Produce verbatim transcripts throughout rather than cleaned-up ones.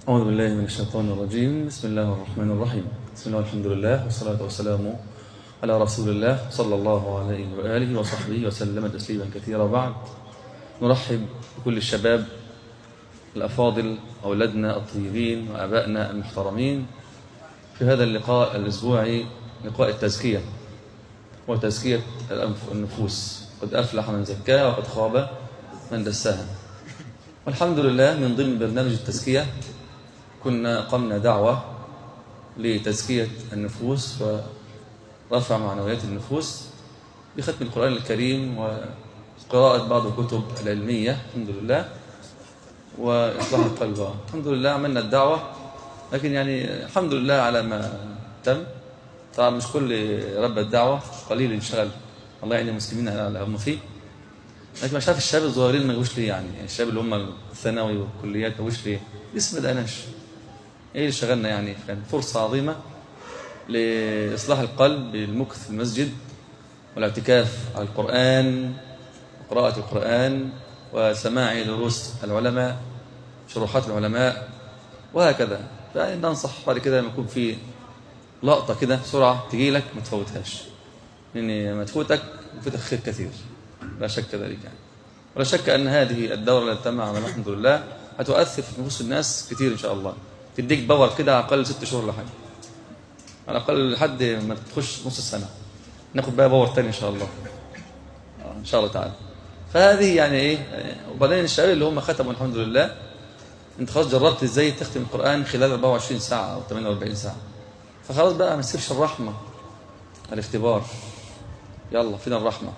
أعوذ بالله من الشيطان الرجيم. بسم الله الرحمن الرحيم. بسم الله والحمد لله والصلاة والسلام على رسول الله صلى الله عليه وآله وصحبه وسلم تسليما كثيرا. بعد، نرحب بكل الشباب الأفاضل، أولادنا الطيبين وأبائنا المحترمين في هذا اللقاء الأسبوعي، لقاء التزكية وتزكية النفوس. قد أفلح من زكاها وقد خاب من دساها. والحمد لله، من ضمن برنامج التزكية كنا قمنا دعوة لتزكية النفوس ورفع معنويات النفوس بختم القرآن الكريم وقراءة بعض الكتب العلمية الحمد لله، وإصلاح القلب. الحمد لله عملنا الدعوة، لكن يعني الحمد لله على ما تم. طبعا مش كل رب الدعوة، قليل انشغل، الله يعين المسلمين على هم فيه. لكن مش عارف الشباب الصغيرين ما جوش ليه، يعني الشباب اللي هم الثانوي والكليات ما جوش ليه؟ لسه ما بدأناش. ايه اللي شغلنا؟ يعني كان فرصة عظيمة لإصلاح القلب بالمكث في المسجد والاعتكاف على القرآن وقراءة القرآن وسماع دروس العلماء، شروحات العلماء وهكذا. فننصح بعد كده لما يكون في لقطة كده بسرعة تجي لك ما تفوتهاش، لأن ما تفوتك يفوتك خير كثير، لا شك ذلك يعني. ولا شك أن هذه الدورة التي تم عملها الحمد لله هتؤثر في نفوس الناس كثير إن شاء الله، تديك باور كده على الأقل ست شهور لحد على الأقل لحد ما تخش نص السنة، ناخد بقى باور تاني إن شاء الله إن شاء الله تعالى. فهذه يعني إيه. وبعدين الشباب اللي هم ختموا الحمد لله، أنت خلاص جربت إزاي تختم القرآن خلال أربعة وعشرين ساعة أو ثمانية وأربعين ساعة، فخلاص بقى ما تسيبش الرحمة الاختبار. يلا فينا الرحمة.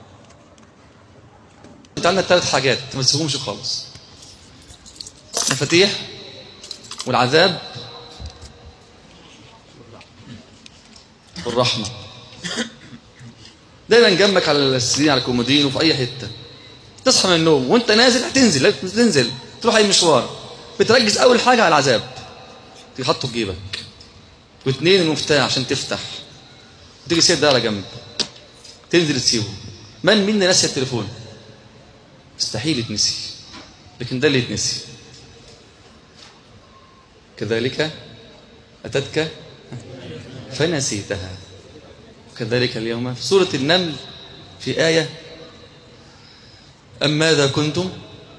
انت عندك ثلاث حاجات ما تسيبهمش خالص: مفاتيح والعذاب والرحمة. دايما جنبك على السرير، على الكومودين، وفي اي حته. تصحى من النوم وانت نازل هتنزل تنزل تروح اي مشوار، بتركز اول حاجه على العذاب، تحطه في جيبك، واثنين المفتاح عشان تفتح، وتيجي سيب ده على جنب، تنزل تسيبه. من منا ناسي التليفون؟ مستحيل يتنسي، لكن ده اللي يتنسي. كذلك أتتك فنسيتها، كذلك اليوم. في سورة النمل في آية: أم ماذا كنتم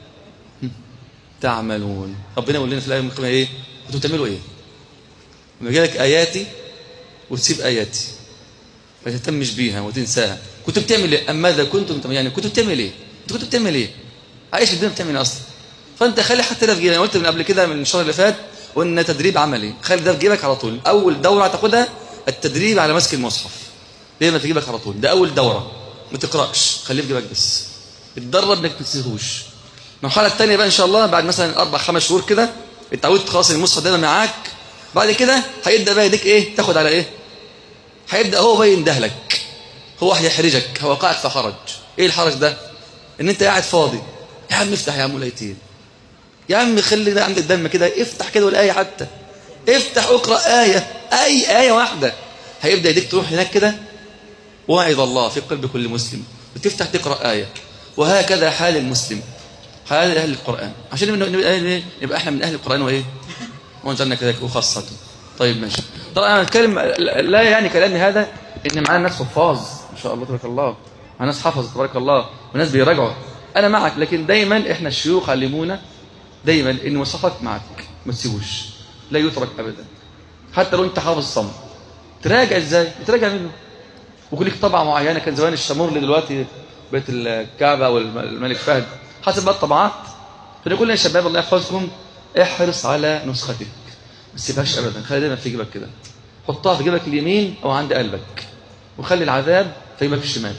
تعملون. ربنا يقول لنا في الآية المقيمة إيه؟ كنتم تعملوا إيه؟ لما جالك آياتي وتسيب آياتي ما تهتمش بيها وتنساها، كنت بتعمل إيه؟ أم ماذا كنتم، يعني كنت بتعمل إيه؟ أنت كنت بتعمل إيه؟ عايش الدنيا بتعمل إيه أصلا؟ فأنت خلي حتى ده في جيبك. أنا قلت من قبل كده من الشهر اللي فات وإن تدريب عملي، خلي ده في جيبك على طول. أول دورة هتاخدها التدريب على مسك المصحف، دايما في جيبك على طول. ده أول دورة، ما تقرأش، خليه في جيبك بس، اتدرب إنك ما تنسيهوش. المرحلة الثانية بقى إن شاء الله بعد مثلا أربع خمس شهور كده اتعودت خلاص المصحف دايما معاك، بعد كده هيبدأ بقى يديك إيه؟ تاخد على إيه؟ هيبدأ هو بقى يندهلك، هو هيحرجك، هو وقعك في حرج. إيه الحرج ده؟ إن أنت قاعد فاضي. يا عم افتح يا عم ولايتين، يا عم خلي ده عندك دم كده، افتح كده والآية حتى، افتح اقرأ آية، أي آية واحدة. هيبدأ يديك تروح هناك كده، واعظ الله في قلب كل مسلم، وتفتح تقرأ آية. وهكذا حال المسلم، حال أهل القرآن، عشان نبقى, نبقى احنا من أهل القرآن وإيه وانزلنا كذلك وخاصة. طيب ماشي. طبعا أنا أتكلم لا يعني كلامي هذا إن معانا ناس حفاظ ما شاء الله تبارك الله، معانا ناس حفظ تبارك الله وناس بيراجعوا، أنا معك. لكن دايما إحنا الشيوخ علمونا دايما إن مصحفك معك ما تسيبوش، لا يترك أبدا، حتى لو أنت حافظ صم. تراجع إزاي؟ تراجع منه. وكل لك طبعة معينة. كان زمان الشامور اللي دلوقتي بيت الكعبة والملك فهد حسب بقى الطبعات. فنقول يا شباب الله يحفظكم، احرص على نسختك، ما تسيبهاش أبدا، خلي دايما في جيبك كده، حطها في جيبك اليمين أو عند قلبك، وخلي العذاب في جيبك الشمال.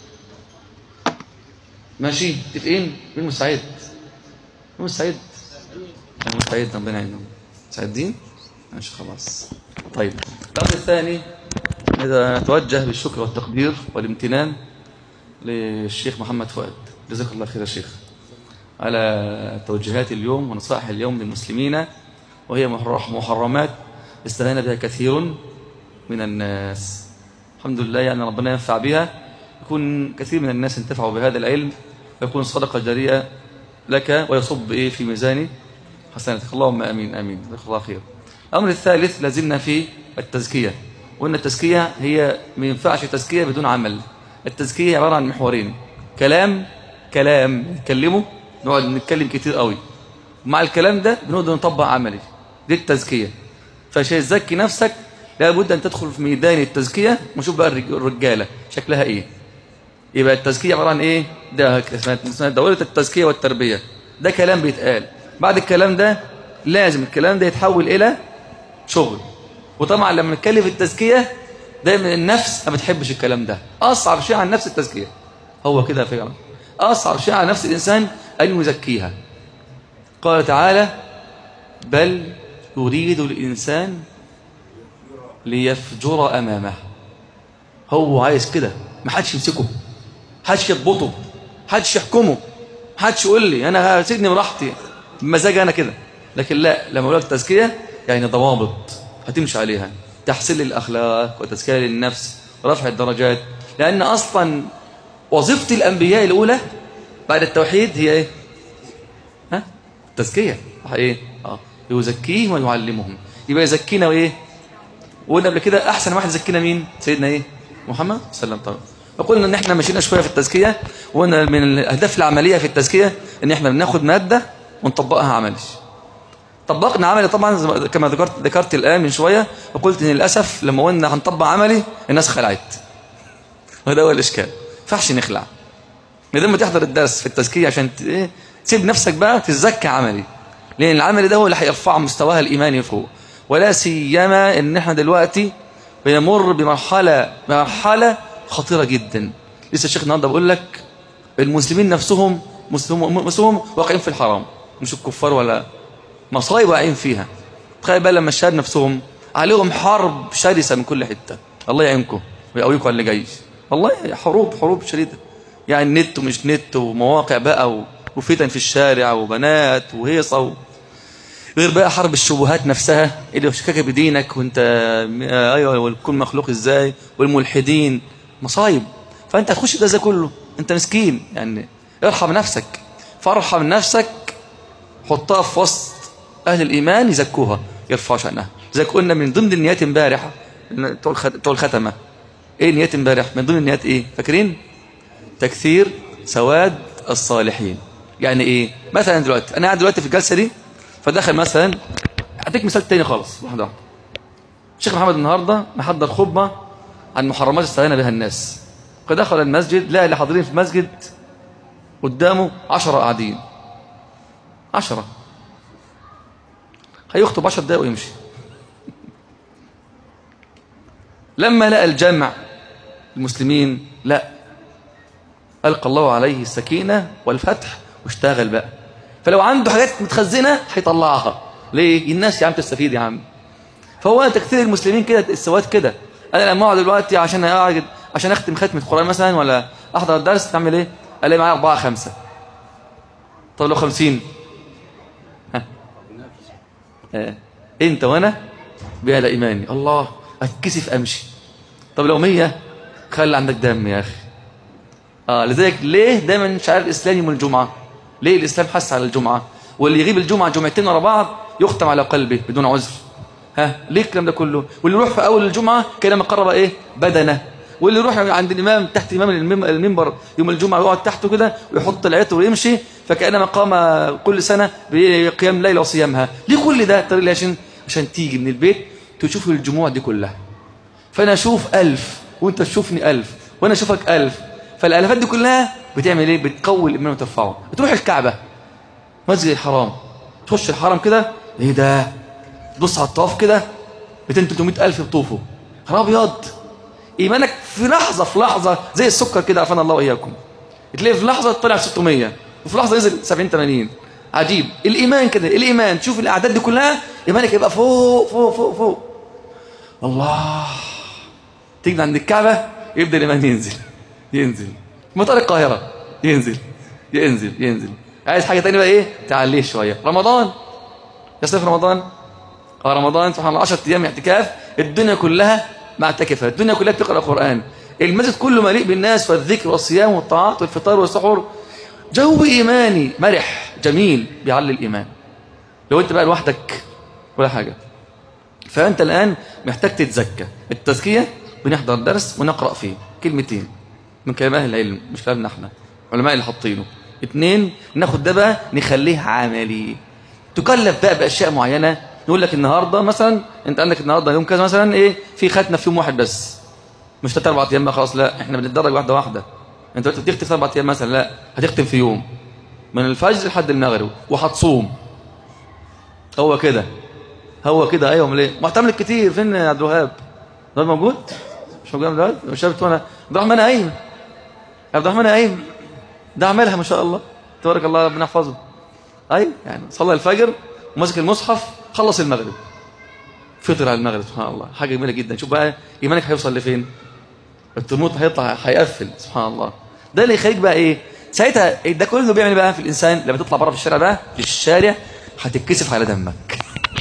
ماشي؟ متفقين؟ مين مستعد؟ مين مستعد؟ أنا مستعد، ربنا يعينهم. مستعدين؟ ماشي خلاص. طيب الأمر الثاني، إذا نتوجه بالشكر والتقدير والامتنان للشيخ محمد فؤاد، جزاك الله خير يا شيخ، على توجيهات اليوم ونصائح اليوم للمسلمين، وهي محرمات استهان بها كثير من الناس. الحمد لله يعني ربنا ينفع بها، يكون كثير من الناس انتفعوا بهذا العلم، ويكون صدقة جارية لك ويصب إيه في ميزان حسناتك، اللهم امين امين، جزاك الله خير. الامر الثالث لازلنا في التزكيه، وان التزكيه هي ما ينفعش تزكيه بدون عمل. التزكيه عباره عن محورين: كلام كلام نتكلمه، نقعد نتكلم كتير قوي، مع الكلام ده بنقدر نطبق عملي، دي التزكيه. فعشان تزكي نفسك لابد ان تدخل في ميدان التزكيه ونشوف بقى الرجاله شكلها ايه. يبقى التزكيه عباره عن ايه؟ ده اسمها دوره التزكيه والتربيه. ده كلام بيتقال، بعد الكلام ده لازم الكلام ده يتحول الى شغل. وطبعا لما نتكلم في التزكيه دايما النفس ما بتحبش الكلام ده. اصعب شيء على النفس التزكيه، هو كده فعلا اصعب شيء على نفس الانسان ان يزكيها. قال تعالى: بل يريد الانسان ليفجر امامه. هو عايز كده، ما حدش يمسكه، حدش يضبطه، حدش يحكمه، حدش يقول لي انا هسيبني براحتي بمزاجي انا كده. لكن لا، لما اقول لك تزكيه يعني ضوابط هتمشي عليها: تحسين الاخلاق وتزكيه للنفس ورفع الدرجات. لان اصلا وظيفه الانبياء الاولى بعد التوحيد هي ايه؟ ها؟ التزكيه. ايه؟ اه يزكيهم ويعلمهم. يبقى يزكينا وايه؟ وقلنا قبل كده احسن واحد يزكينا مين؟ سيدنا ايه؟ محمد صلى الله عليه وسلم. فقلنا ان احنا مشينا شويه في التزكيه، وقلنا من الاهداف العمليه في التزكيه ان احنا بناخد ماده ونطبقها عملي. طبقنا عملي طبعا كما ذكرت ذكرت الان من شويه، وقلت ان للاسف لما قلنا هنطبق عملي الناس خلعت، وهذا هو الاشكال. ما ينفعش نخلع، لما تحضر الدرس في التزكيه عشان ايه؟ تسيب نفسك بقى تتزكى عملي، لان العمل ده هو اللي هيرفع مستواها الايماني فوق. ولا سيما ان احنا دلوقتي بنمر بمرحله مرحله خطيره جدا. لسه الشيخ النهارده بقول لك المسلمين نفسهم مسلمهم مسلمهم واقعين في الحرام، مش الكفار ولا مصايب واقعين فيها. تخيل بقى لما الشباب نفسهم عليهم حرب شرسه من كل حته. الله يعينكم ويقويكم على اللي جاي. والله حروب حروب شديده، يعني نت ومش نت ومواقع بقى وفتن في الشارع وبنات وهيصه و... غير بقى حرب الشبهات نفسها اللي شكاكه بدينك وانت ايوه والكون مخلوق ازاي، والملحدين مصايب. فانت هتخش ده زي كله، انت مسكين يعني. ارحم نفسك، فارحم نفسك، حطها في وسط اهل الايمان يزكوها يرفعوا شأنها. زي قلنا من ضمن النيات امبارح بتوع الختمه، ايه نيات امبارح؟ من ضمن النيات ايه فاكرين؟ تكثير سواد الصالحين. يعني ايه؟ مثلا دلوقتي انا قاعد دلوقتي في الجلسه دي، فدخل مثلا، اديك مثال تاني خالص واحده واحده. الشيخ محمد النهارده محضر خطبه عن محرمات استهان بها الناس، فدخل المسجد لقى اللي حاضرين في المسجد قدامه عشرة قاعدين، عشرة. هيخطب عشر دقايق ويمشي. لما لقى الجمع المسلمين لا، ألقى الله عليه السكينة والفتح واشتغل بقى. فلو عنده حاجات متخزنة هيطلعها. ليه؟ الناس يا عم تستفيد يا عم. فهو تكثير المسلمين كده السواد كده. أنا لما أقعد دلوقتي عشان أقعد عشان أختم ختمة القرآن مثلا ولا أحضر الدرس تعمل إيه؟ ألاقي معايا أربعة خمسة. طب لو خمسين؟ ها؟ آه. أنت وأنا بهذا إيماني الله أتكسف أمشي. طب لو مية؟ خلي عندك دم يا أخي. آه لذلك ليه دايما شعار الإسلام يوم الجمعة؟ ليه الإسلام حث على الجمعة؟ واللي يغيب الجمعة جمعتين ورا بعض يختم على قلبه بدون عذر. ها ليه الكلام ده كله؟ واللي يروح في أول الجمعة كلام قرب إيه؟ بدنه. واللي يروح عند الإمام تحت إمام المنبر يوم الجمعة يقعد تحته كده ويحط العطر ويمشي فكأنما قام كل سنة بقيام ليلة وصيامها. ليه كل ده؟ ترى عشان عشان تيجي من البيت تشوف الجموع دي كلها. فأنا أشوف ألف وأنت تشوفني ألف وأنا أشوفك ألف، فالالافات دي كلها بتعمل ايه؟ بتقوي الايمان وترفعه. تروح الكعبه مسجد الحرام، تخش الحرم كده ايه ده؟ تبص على الطواف كده مئتين ثلاثمائة الف بيطوفوا. خراب ابيض. ايمانك في لحظه في لحظه زي السكر كده عافانا الله واياكم، تلاقي في لحظه طلع ستمائة وفي لحظه نزل سبعين ثمانين. عجيب الايمان كده. الايمان تشوف الاعداد دي كلها ايمانك يبقى فوق فوق فوق فوق. الله تيجي عند الكعبه يبدا الايمان ينزل ينزل. مطار القاهرة ينزل ينزل ينزل. عايز حاجة تانية بقى ايه؟ تعليه شوية. رمضان يا صيف رمضان اه رمضان سبحان الله عشرة ايام اعتكاف، الدنيا كلها معتكفة، الدنيا كلها بتقرأ القرآن، المسجد كله مليء بالناس والذكر والصيام والطاعات والفطار والسحور. جو إيماني مرح جميل بيعلي الإيمان. لو انت بقى لوحدك ولا حاجة. فانت الان محتاج تتزكى. التزكية بنحضر درس ونقرأ فيه كلمتين من كلام اهل العلم، مش كلامنا احنا، علماء اللي حاطينه. اتنين، ناخد ده بقى نخليه عملي، تكلف بقى باشياء معينه. نقول لك النهارده مثلا انت عندك النهارده يوم كذا مثلا ايه، في ختمه في يوم واحد بس، مش ثلاث اربع ايام بقى خلاص، لا احنا بنتدرج واحده واحده. انت دلوقتي بتختم في اربع ايام مثلا، لا هتختم في يوم من الفجر لحد المغرب وهتصوم. هو كده هو كده ايوه. امال ايه؟ معتمد كتير. فين يا عبد الوهاب؟ ده موجود؟ مش موجود دلوقتي؟ مش شايف انا عبد الرحمن قايم، عبد الرحمن قايم ده عملها ما شاء الله تبارك الله، ربنا يحفظه. ايوه يعني صلى الفجر وماسك المصحف، خلص المغرب، فطر على المغرب. سبحان الله، حاجه جميله جدا. شوف بقى ايمانك هيوصل لفين، الترموت هيطلع هيقفل. سبحان الله. ده اللي يخليك بقى ايه ساعتها. ده كله بيعمل بقى في الانسان لما تطلع بره في الشارع بقى، في الشارع هتتكسف على دمك.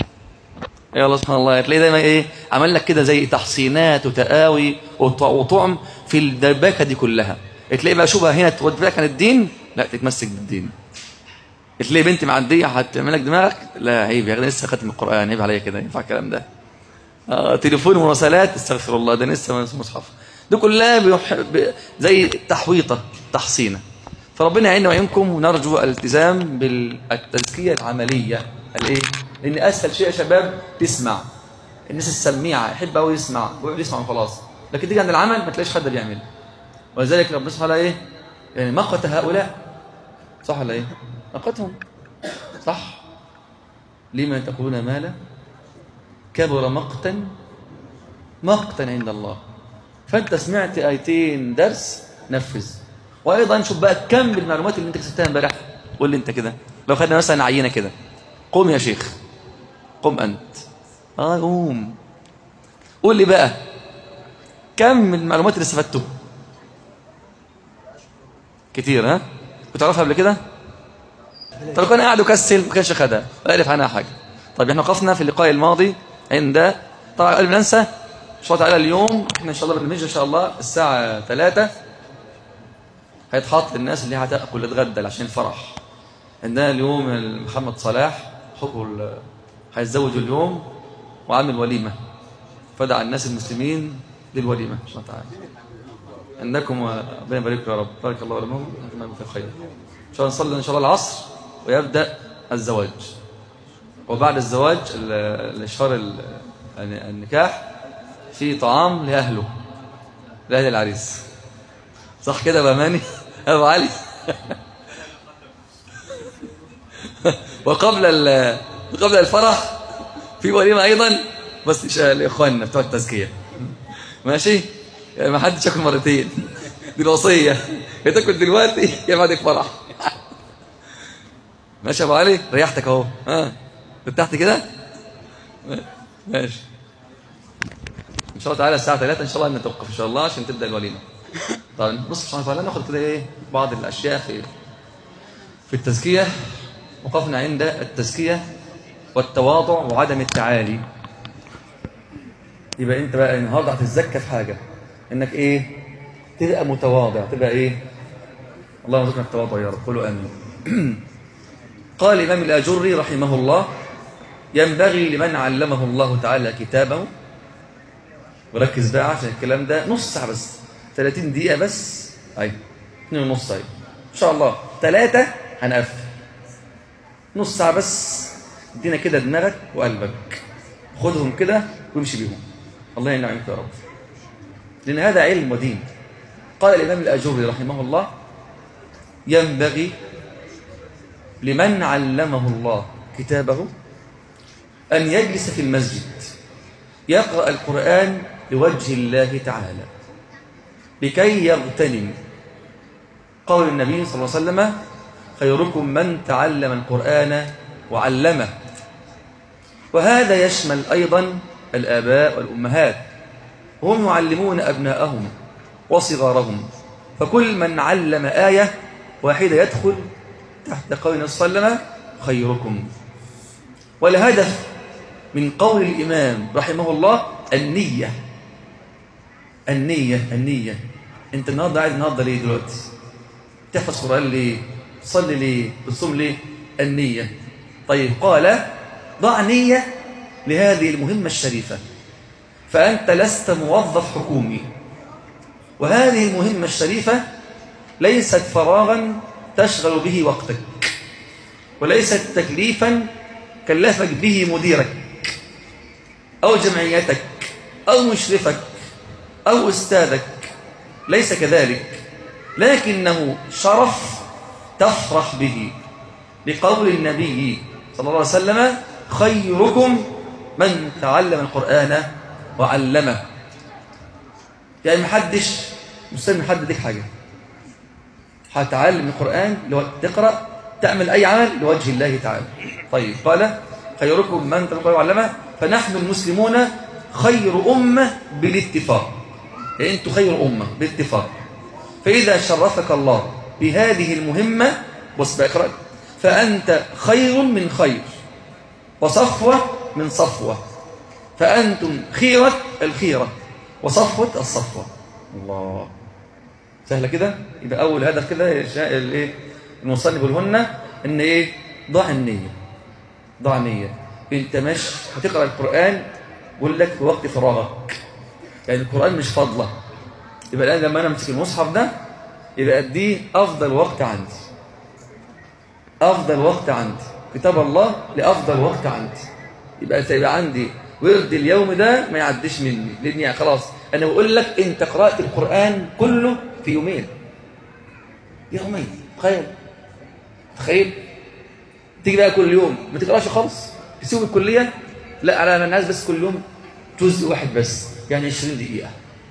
يا الله سبحان الله، هتلاقي دايما ايه عمل لك كده زي تحصينات وتقاوي وطعم في الدباكه دي كلها. تلاقي بقى شبهه هنا توديك عن الدين، لا تتمسك بالدين. تلاقي بنت معديه هتعمل لك دماغك، لا عيب يا اخي لسه ختم القران، عيب عليا كده، ينفع الكلام ده؟ آه تليفون ومراسلات، استغفر الله ده لسه مصحف. دي كلها بيحب زي تحويطه تحصينه. فربنا يعيننا ويعينكم، ونرجو الالتزام بالتزكيه العمليه الايه، لان اسهل شيء يا شباب تسمع. الناس السميعه يحب قوي يسمع ويقعد يسمع وخلاص، لكن تيجي عند العمل ما تلاقيش حد بيعمل. ولذلك ربنا سبحانه ايه يعني مقت هؤلاء، صح ولا ايه؟ مقتهم صح. لما تقولون ما لا كبر مقتا مقتا عند الله. فانت سمعت ايتين درس نفذ. وايضا شوف بقى كم المعلومات اللي انت كسبتها امبارح. قول لي انت كده لو خدنا مثلا عينه كده، قوم يا شيخ، قم انت، اه قوم قول لي بقى كم من المعلومات اللي استفدته. كتير ها؟ كنت تعرفها قبل كده؟ طب كان قاعد وكسل ما كانش خدها ولا عرف عنها حاجه. طيب احنا وقفنا في اللقاء الماضي عند، طبعا قبل ما ننسى ان شاء الله تعالى اليوم احنا ان شاء الله برنامج ان شاء الله الساعه ثلاثة هيتحط للناس اللي هتاكل تتغدى عشان الفرح. عندنا اليوم محمد صلاح حكوا هيتزوج اليوم وعامل وليمه، فدعا الناس المسلمين للوليمه ان شاء الله تعالى. انكم ربنا يبارك يا رب، بارك الله لكم وانتم في خير. ان شاء الله نصلي ان شاء الله العصر ويبدا الزواج، وبعد الزواج الاشهار النكاح في طعام لاهله، لاهل العريس، صح كده يا اماني ابو علي؟ وقبل قبل الفرح في وليمه ايضا، بس لاخواننا بتوع التزكيه، ماشي؟ يعني ما حدش ياكل مرتين، دي الوصيه، يا تاكل دلوقتي يا بعد الفرح. ماشي يا ابو علي؟ ريحتك اهو، ها ارتحت كده؟ ماشي. ان شاء الله تعالى الساعه ثلاثة ان شاء الله نتوقف ان شاء الله عشان تبدا الوليمه. طيب بص سبحان الله، ناخد كده ايه بعض الاشياء في في التزكيه. وقفنا عند التزكيه والتواضع وعدم التعالي. يبقى انت بقى النهارده هتتزكى في حاجه، انك ايه تبقى متواضع، تبقى ايه، اللهم ارزقنا التواضع يا رب، قولوا امين. قال الامام الاجري رحمه الله: ينبغي لمن علمه الله تعالى كتابه، وركز بقى عشان الكلام ده نص ساعه بس، ثلاثين دقيقه بس، ايوه اثنين ونص، ايوه ان شاء الله ثلاثه هنقفل، نص ساعه بس. ادينا كده دماغك وقلبك، خدهم كده وامشي بيهم، الله ينعمك يا رب، لان هذا علم ودين. قال الامام الاجري رحمه الله: ينبغي لمن علمه الله كتابه أن يجلس في المسجد يقرأ القرآن لوجه الله تعالى لكي يغتنم قول النبي صلى الله عليه وسلم: خيركم من تعلم القرآن وعلمه. وهذا يشمل أيضا الآباء والأمهات، هم يعلمون أبناءهم وصغارهم، فكل من علم آية واحدة يدخل تحت قول النبي صلى الله عليه وسلم: خيركم. والهدف من قول الإمام رحمه الله النية. النية النية أنت النهارده قاعد النهارده ليه دلوقتي؟ تحفظ قرآن ليه؟ تصلي ليه؟ تصوم ليه؟ النية. طيب قال ضع نية لهذه المهمة الشريفة، فأنت لست موظف حكومي، وهذه المهمة الشريفة ليست فراغا تشغل به وقتك، وليست تكليفا كلفك به مديرك أو جمعيتك أو مشرفك أو أستاذك، ليس كذلك، لكنه شرف تفرح به، لقول النبي صلى الله عليه وسلم: خيركم من تعلم القرآن وعلمه. يعني محدش مستني حد يديك حاجة، هتعلم القرآن، لو تقرأ تعمل أي عمل لوجه الله تعالى. طيب، قال: خيركم من تعلم القرآن وعلمه، فنحن المسلمون خير أمة بالاتفاق، يعني أنتم خير أمة بالاتفاق. فإذا شرفك الله بهذه المهمة، بص بقرأ، فأنت خير من خير، وصفوة من صفوة، فأنتم خيرة الخيرة، وصفوة الصفوة. الله، سهلة كده. يبقى أول هدف كده الايه المصنف يقولهن إن إيه؟ ضع النية، ضع نية. أنت مش هتقرأ القرآن بقول لك في وقت فراغك، يعني القرآن مش فضلة. يبقى الآن لما أنا أمسك المصحف ده يبقى أديه أفضل وقت عندي، أفضل وقت عندي كتاب الله لأفضل وقت عندي. يبقى يبقى عندي ورد اليوم ده ما يعديش مني، لأني خلاص أنا بقول لك أنت قرأت القرآن كله في يومين، يومين. تخيل تخيل تيجي بقى كل يوم ما تقراش خالص، تسيب الكلية، لا على الناس بس كل يوم جزء واحد بس، يعني عشرين دقيقة.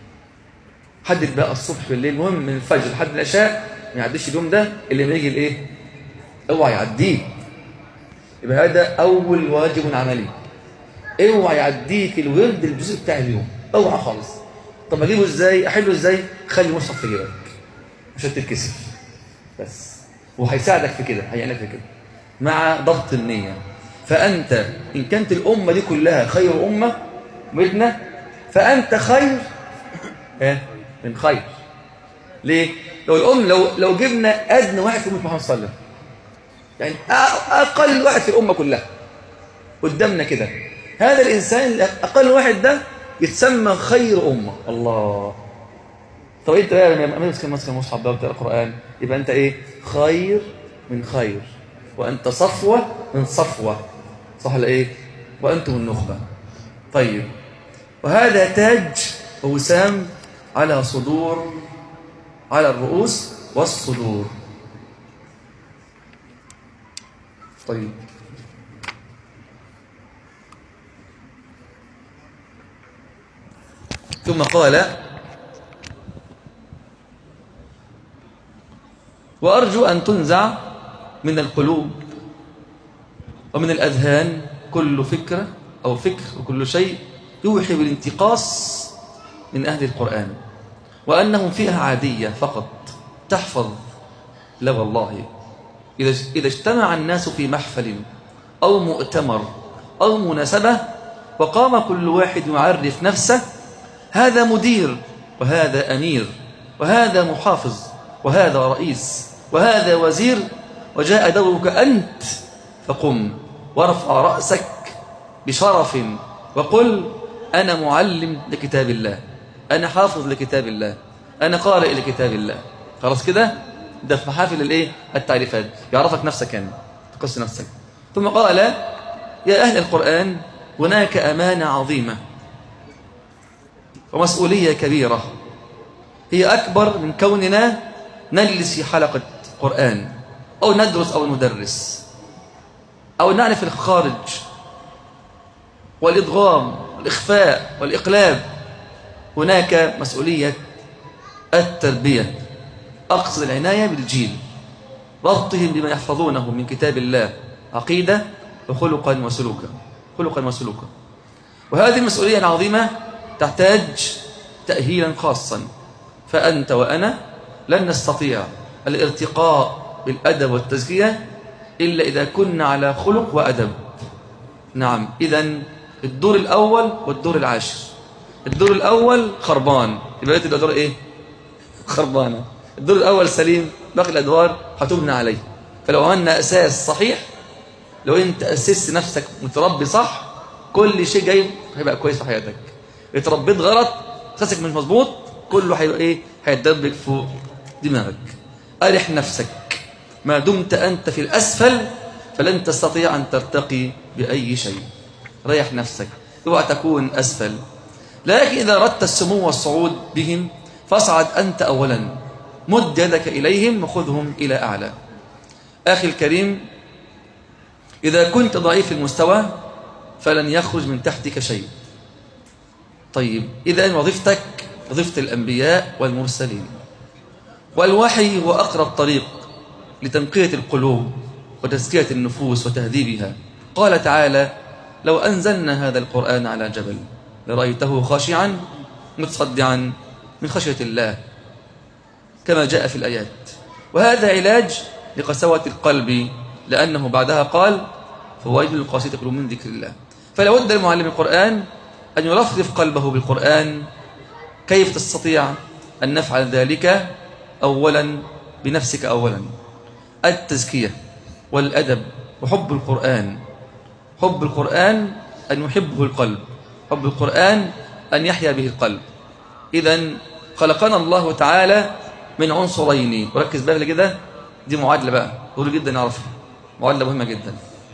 حدد بقى الصبح بالليل، المهم من الفجر لحد العشاء ما يعديش اليوم ده اللي ما يجي الايه؟ اوعى يعديه. يبقى هذا اول واجب عملي، اوعى يعديك الورد الجزء بتاع اليوم، اوعى خالص. طب اجيبه ازاي؟ احله ازاي؟ خلي المصحف في جيبك عشان تتكسف بس، وهيساعدك في كده، هيعينك في كده مع ضبط النية. فأنت إن كانت الأمة دي كلها خير أمة مثلنا، فأنت خير من خير. ليه؟ لو الأم لو لو جبنا أدنى واحد في أمة محمد صلى الله عليه وسلم، يعني أقل واحد في الأمة كلها قدامنا كده، هذا الإنسان أقل واحد ده يتسمى خير أمة. الله. طب أنت بقى لما أمسك المصحف ده وتقرأ القرآن يبقى أنت إيه؟ خير من خير، وأنت صفوة من صفوة، صح ولا إيه؟ وأنتم النخبة. طيب، وهذا تاج ووسام على صدور، على الرؤوس والصدور. طيب، ثم قال: وأرجو أن تنزع من القلوب ومن الأذهان كل فكرة أو فكر وكل شيء يوحي بالانتقاص من أهل القرآن، وأنهم فيها عادية فقط تحفظ. لا والله، إذا اجتمع الناس في محفل أو مؤتمر أو مناسبة وقام كل واحد يعرف نفسه، هذا مدير وهذا أمير وهذا محافظ وهذا رئيس وهذا وزير، وجاء دورك أنت، فقم وارفع رأسك بشرف وقل: أنا معلم لكتاب الله، أنا حافظ لكتاب الله، أنا قارئ لكتاب الله. خلاص كده، ده في محافل الايه؟ التعريفات، يعرفك نفسك، يعني تقص نفسك. ثم قال: يا أهل القرآن، هناك أمانة عظيمة ومسؤولية كبيرة، هي أكبر من كوننا نجلس في حلقة قرآن أو ندرس أو ندرس أو نعرف الخارج والإدغام والإخفاء والإقلاب. هناك مسؤولية التربية، أقصد العناية بالجيل، ربطهم بما يحفظونه من كتاب الله عقيدة وخلقا وسلوكا، خلقا وسلوكا. وهذه المسؤولية العظيمة تحتاج تأهيلا خاصا، فأنت وأنا لن نستطيع الارتقاء بالأدب والتزكية إلا إذا كنا على خلق وأدب. نعم، إذن الدور الأول والدور العاشر. الدور الأول خربان، يبقى بقيت الأدوار إيه؟ خربانة. الدور الأول سليم، باقي الأدوار هتبنى عليه. فلو عملنا أساس صحيح لو أنت أسست نفسك متربي صح كل شيء جاي هيبقى كويس في حياتك. اتربيت غلط أساسك مش مظبوط كله هيبقى إيه؟ هيتدبك فوق دماغك. أرح نفسك ما دمت أنت في الأسفل فلن تستطيع أن ترتقي بأي شيء. ريح نفسك اوعى تكون أسفل. لكن إذا أردت السمو والصعود بهم فاصعد أنت أولا، مد يدك إليهم وخذهم إلى أعلى. أخي الكريم، إذا كنت ضعيف المستوى فلن يخرج من تحتك شيء. طيب إذا وظيفتك وظيفة الأنبياء والمرسلين، والوحي هو أقرب طريق لتنقية القلوب وتزكية النفوس وتهذيبها. قال تعالى: لو أنزلنا هذا القرآن على جبل لرأيته خاشعا متصدعا من خشية الله، كما جاء في الآيات. وهذا علاج لقسوة القلب، لأنه بعدها قال: فويل للقاسية قلوبهم من ذكر الله. فلا بد لمعلم القرآن أن يرفرف قلبه بالقرآن. كيف تستطيع أن نفعل ذلك؟ أولا بنفسك، أولا التزكية والأدب وحب القرآن. حب القرآن أن يحبه القلب، حب القرآن أن يحيا به القلب. إذن خلقنا الله تعالى من عنصرين، وركز بقى كده، دي معادلة بقى ضروري جدا نعرفها، معادلة مهمة جدا.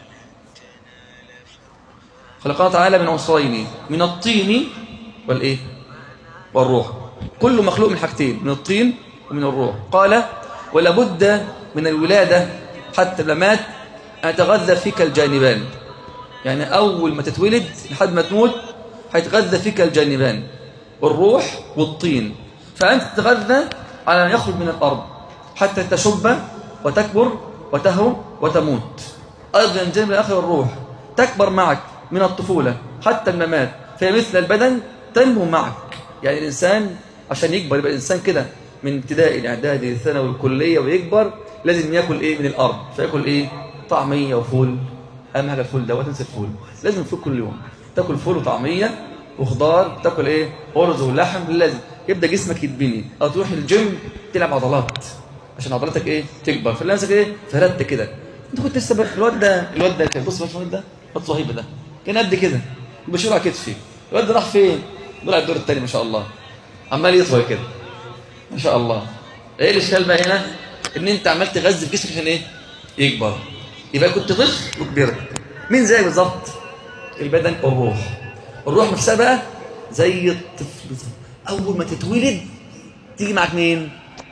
خلقنا تعالى من عنصرين، من الطين والإيه؟ والروح. كل مخلوق من حاجتين، من الطين ومن الروح. قال: ولا بد من الولادة حتى الممات أن يتغذى فيك الجانبان. يعني أول ما تتولد لحد ما تموت هيتغذى فيك الجانبان، الروح والطين. فأنت تتغذى على أن يخرج من الأرض حتى تشب وتكبر وتهرم وتموت. أيضا الجانب الآخر الروح تكبر معك من الطفولة حتى الممات، فهي مثل البدن تنمو معك. يعني الإنسان عشان يكبر يبقى الإنسان كده من ابتدائي الإعدادي الثانوي والكلية ويكبر لازم يأكل إيه من الأرض. فيأكل إيه؟ طعمية وفول. أهم حاجة الفول ده، وتنسى الفول. لازم الفول كل يوم تأكل فول وطعمية وخضار، تأكل إيه؟ أرز ولحم. لازم يبدأ جسمك يتبني، أو تروح الجيم تلعب عضلات عشان عضلاتك إيه؟ تكبر. فلازم إيه؟ فردت كده. أنت كنت لسه الواد ده الواد ده كان بص بص الواد ده الواد صهيب ده كان قد كده بشيل على كتفي. الواد ده راح فين؟ طلع الدور الثاني ما شاء الله، عمال يطول كده ما شاء الله. ايه الاشكال بقى هنا؟ ان انت عمال تغذي في جسمك عشان ايه؟ يكبر. يبقى كنت طفل وكبرت. مين زي بالظبط؟ البدن والروح. الروح نفسها بقى زي الطفل بالظبط. اول ما تتولد تيجي معك مين؟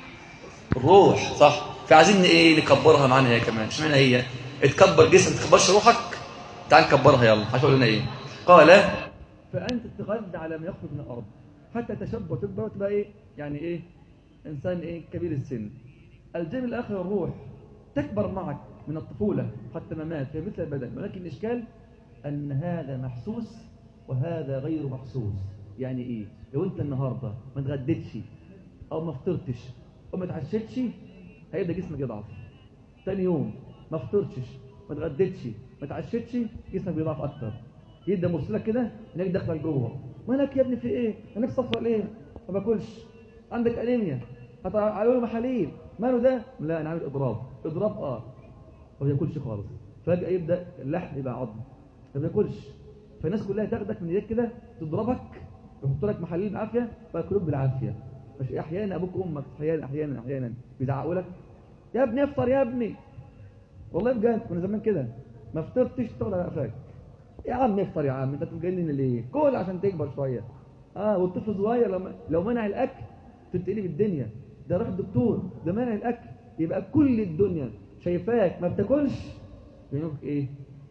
الروح، صح؟ فعايزين ايه؟ نكبرها معانا هي كمان. اشمعنى هي؟ تكبر جسمك، ما تكبرش روحك. تعال نكبرها يلا. هتقول لنا ايه؟ قال: فانت تتغذى على ما يخرج من الارض حتى تشب وتكبر وتبقى ايه؟ يعني ايه؟ انسان ايه؟ كبير السن. الجانب الاخر الروح تكبر معك من الطفوله حتى الممات، هي مثل البدن. ولكن الاشكال ان هذا محسوس وهذا غير محسوس. يعني ايه؟ لو انت النهارده ما اتغديتش او ما فطرتش او ما اتعشيتش هيبدا جسمك يضعف. ثاني يوم ما فطرتش ما اتغديتش ما اتعشيتش جسمك بيضعف اكتر. يبدا يبص لك كده انك داخله لجوه. مالك يا ابني في ايه؟ عينك صفرا ليه؟ ما باكلش. عندك انيميا، هتعملوا محاليل. ماله ده؟ لا انا عامل اضراب. اضراب اه ما بياكلش خالص. فجاه يبدا اللحم يبقى عظم، ما بياكلش. فالناس كلها تاخدك من ايديك كده تضربك، يحط لك محاليل بالعافيه وياكلوك بالعافيه. مش احيانا ابوك وامك احيانا احيانا احيانا بيزعقوا لك: يا ابني افطر يا ابني. والله بجد كنا زمان كده، ما فطرتش تاخد على قفاك. يا عم افطر يا عم، انت بتجنن ليه؟ كل عشان تكبر شويه. اه والطفل الصغير لما لو منع الاكل تتقلب الدنيا. ده راح الدكتور ده منع الاكل، يبقى كل الدنيا شايفاك ما بتاكلش بيقولك ايه؟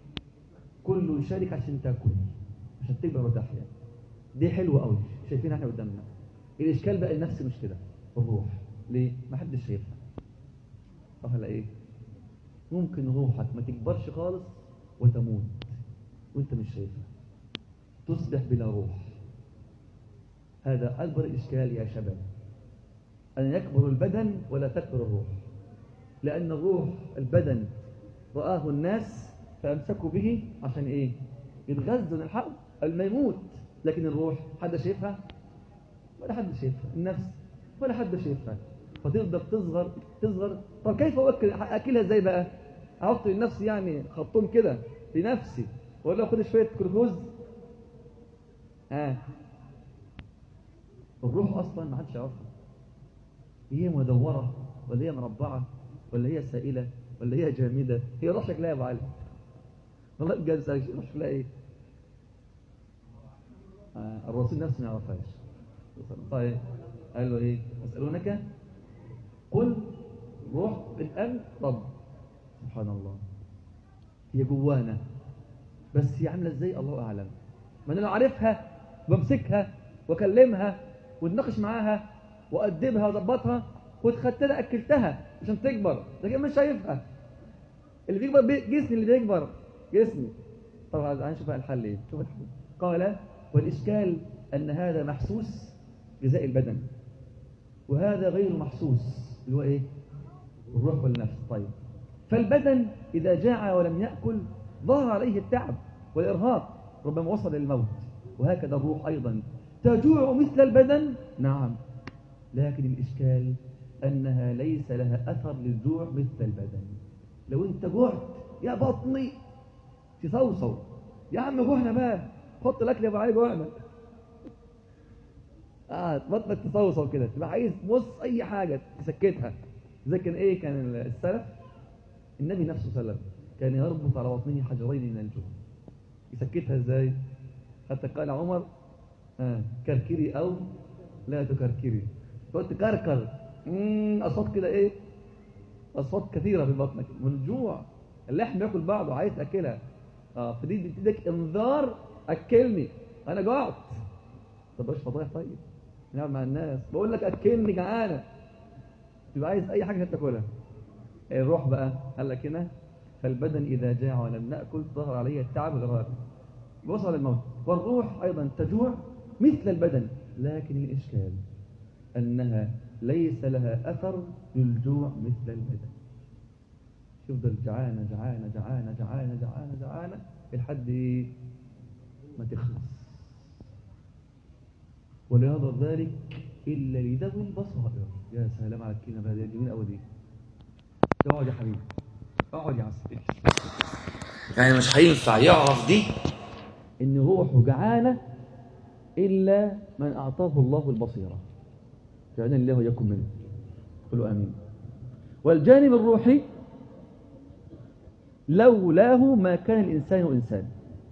كله يشارك عشان تاكل عشان تكبر وتحيا. دي حلوه قوي شايفينها احنا قدامنا. الاشكال بقى النفس مش كده، الروح. ليه؟ ما حدش شايفها. ولا ايه؟ ممكن روحك ما تكبرش خالص وتموت وانت مش شايفها، تصبح بلا روح. هذا اكبر اشكال يا شباب، ان يكبر البدن ولا تكبر الروح. لان الروح البدن رآه الناس فامسكوا به عشان ايه؟ يتغذوا من الحق ما يموت. لكن الروح حد شايفها؟ ولا حد شايفها. النفس ولا حد شايفها. فتفضل تصغر تصغر. طب كيف اكل اكلها ازاي بقى؟ احط لنفسي يعني خطهم كده في نفسي واقول له خد شويه كلوكوز؟ ها آه. الروح اصلا ما حدش يعرفها، هي مدوره ولا هي مربعه ولا هي سائله ولا هي جامده؟ هي روح شكلها يا ابو علي والله بجد اسالك روح شكلها ايه؟ آه. الرسول نفسه ما يعرفهاش. طيب قال له ايه؟ يسالونك قل روح الامر رب. سبحان الله، هي جوانا بس هي عامله ازاي الله اعلم. ما انا لو عارفها بمسكها واكلمها واتناقش معاها وادبها واظبطها واتخدت لها اكلتها عشان تكبر، لكن مش شايفها. اللي بيكبر بي... جسمي اللي بيكبر جسمي. طبعا هنشوف بقى الحل ايه. شوف الحل. قال والاشكال ان هذا محسوس غذاء البدن وهذا غير محسوس اللي هو ايه؟ الروح والنفس. طيب فالبدن اذا جاع ولم ياكل ظهر عليه التعب والارهاق ربما وصل للموت، وهكذا الروح ايضا تجوع مثل البدن نعم، لكن الاشكال انها ليس لها اثر للجوع مثل البدن. لو انت جوعت يا بطني تصوصو يا عم جوعنا بقى حط الاكل يا ابو علي جوعنا، اه بطنك تصوصو كده تبقى عايز بص اي حاجه تسكتها. زي كان ايه كان السلف النبي نفسه صلى الله عليه وسلم كان يربط على بطنه حجرين من الجوع. يسكتها ازاي؟ حتى قال عمر آه كركري او لا تكركري، قلت كركر امم اصوات كده ايه؟ اصوات كثيره في بطنك من الجوع، اللحم ياكل بعضه عايز تاكلها. اه فدي بتديك انذار اكلني انا جعت. طب ايش فضايح؟ طيب نقعد مع الناس بقول لك اكلني جعانه، تبقى عايز اي حاجه تاكلها. الروح بقى قال لك هنا فالبدن اذا جاع ولم ناكل ظهر عليه التعب والارهاق وصل الموت. والروح ايضا تجوع مثل البدن، لكن الاشكال انها ليس لها اثر للجوع مثل البدن. تفضل جعانه جعانه جعانه جعانه جعانه جعانه لحد ما تخلص. ولا يرضى ذلك الا لذوي البصائر. يا سلام على الكلمه هذه جميله قوي دي. اقعد يا حبيبي اقعد يا عسل. يعني مش هينفع يعرف دي ان روحه جعانه الا من اعطاه الله البصيره. جعلنا الله ويكن منه. قولوا امين. والجانب الروحي لولاه ما كان الانسان انسان.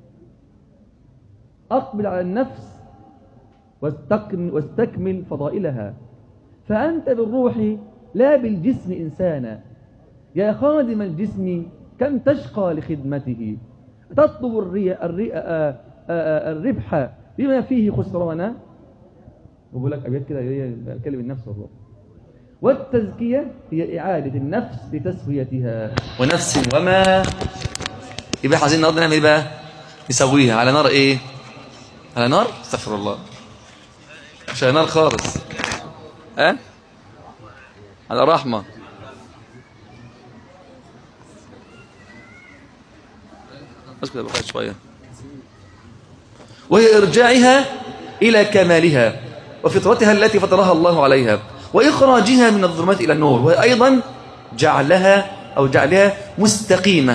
اقبل على النفس واستكمل, واستكمل فضائلها، فانت بالروح لا بالجسم انسانا. يا خادم الجسم كم تشقى لخدمته، تطلب الري... الري... الربح بما فيه خسرانا. بقول لك ابيات كده هي كلمه النفس والروح. والتزكيه هي اعاده النفس لتسويتها. ونفس وما يبقى عايزين النهارده نعمل ايه بقى؟ نسويها على نار ايه؟ على نار استغفر الله، مش على نار خالص. ها أه؟ على رحمه. اسكت بقى شويه. وهي ارجاعها الى كمالها وفطرتها التي فطرها الله عليها، واخراجها من الظلمات الى النور، وهي ايضا جعلها او جعلها مستقيمه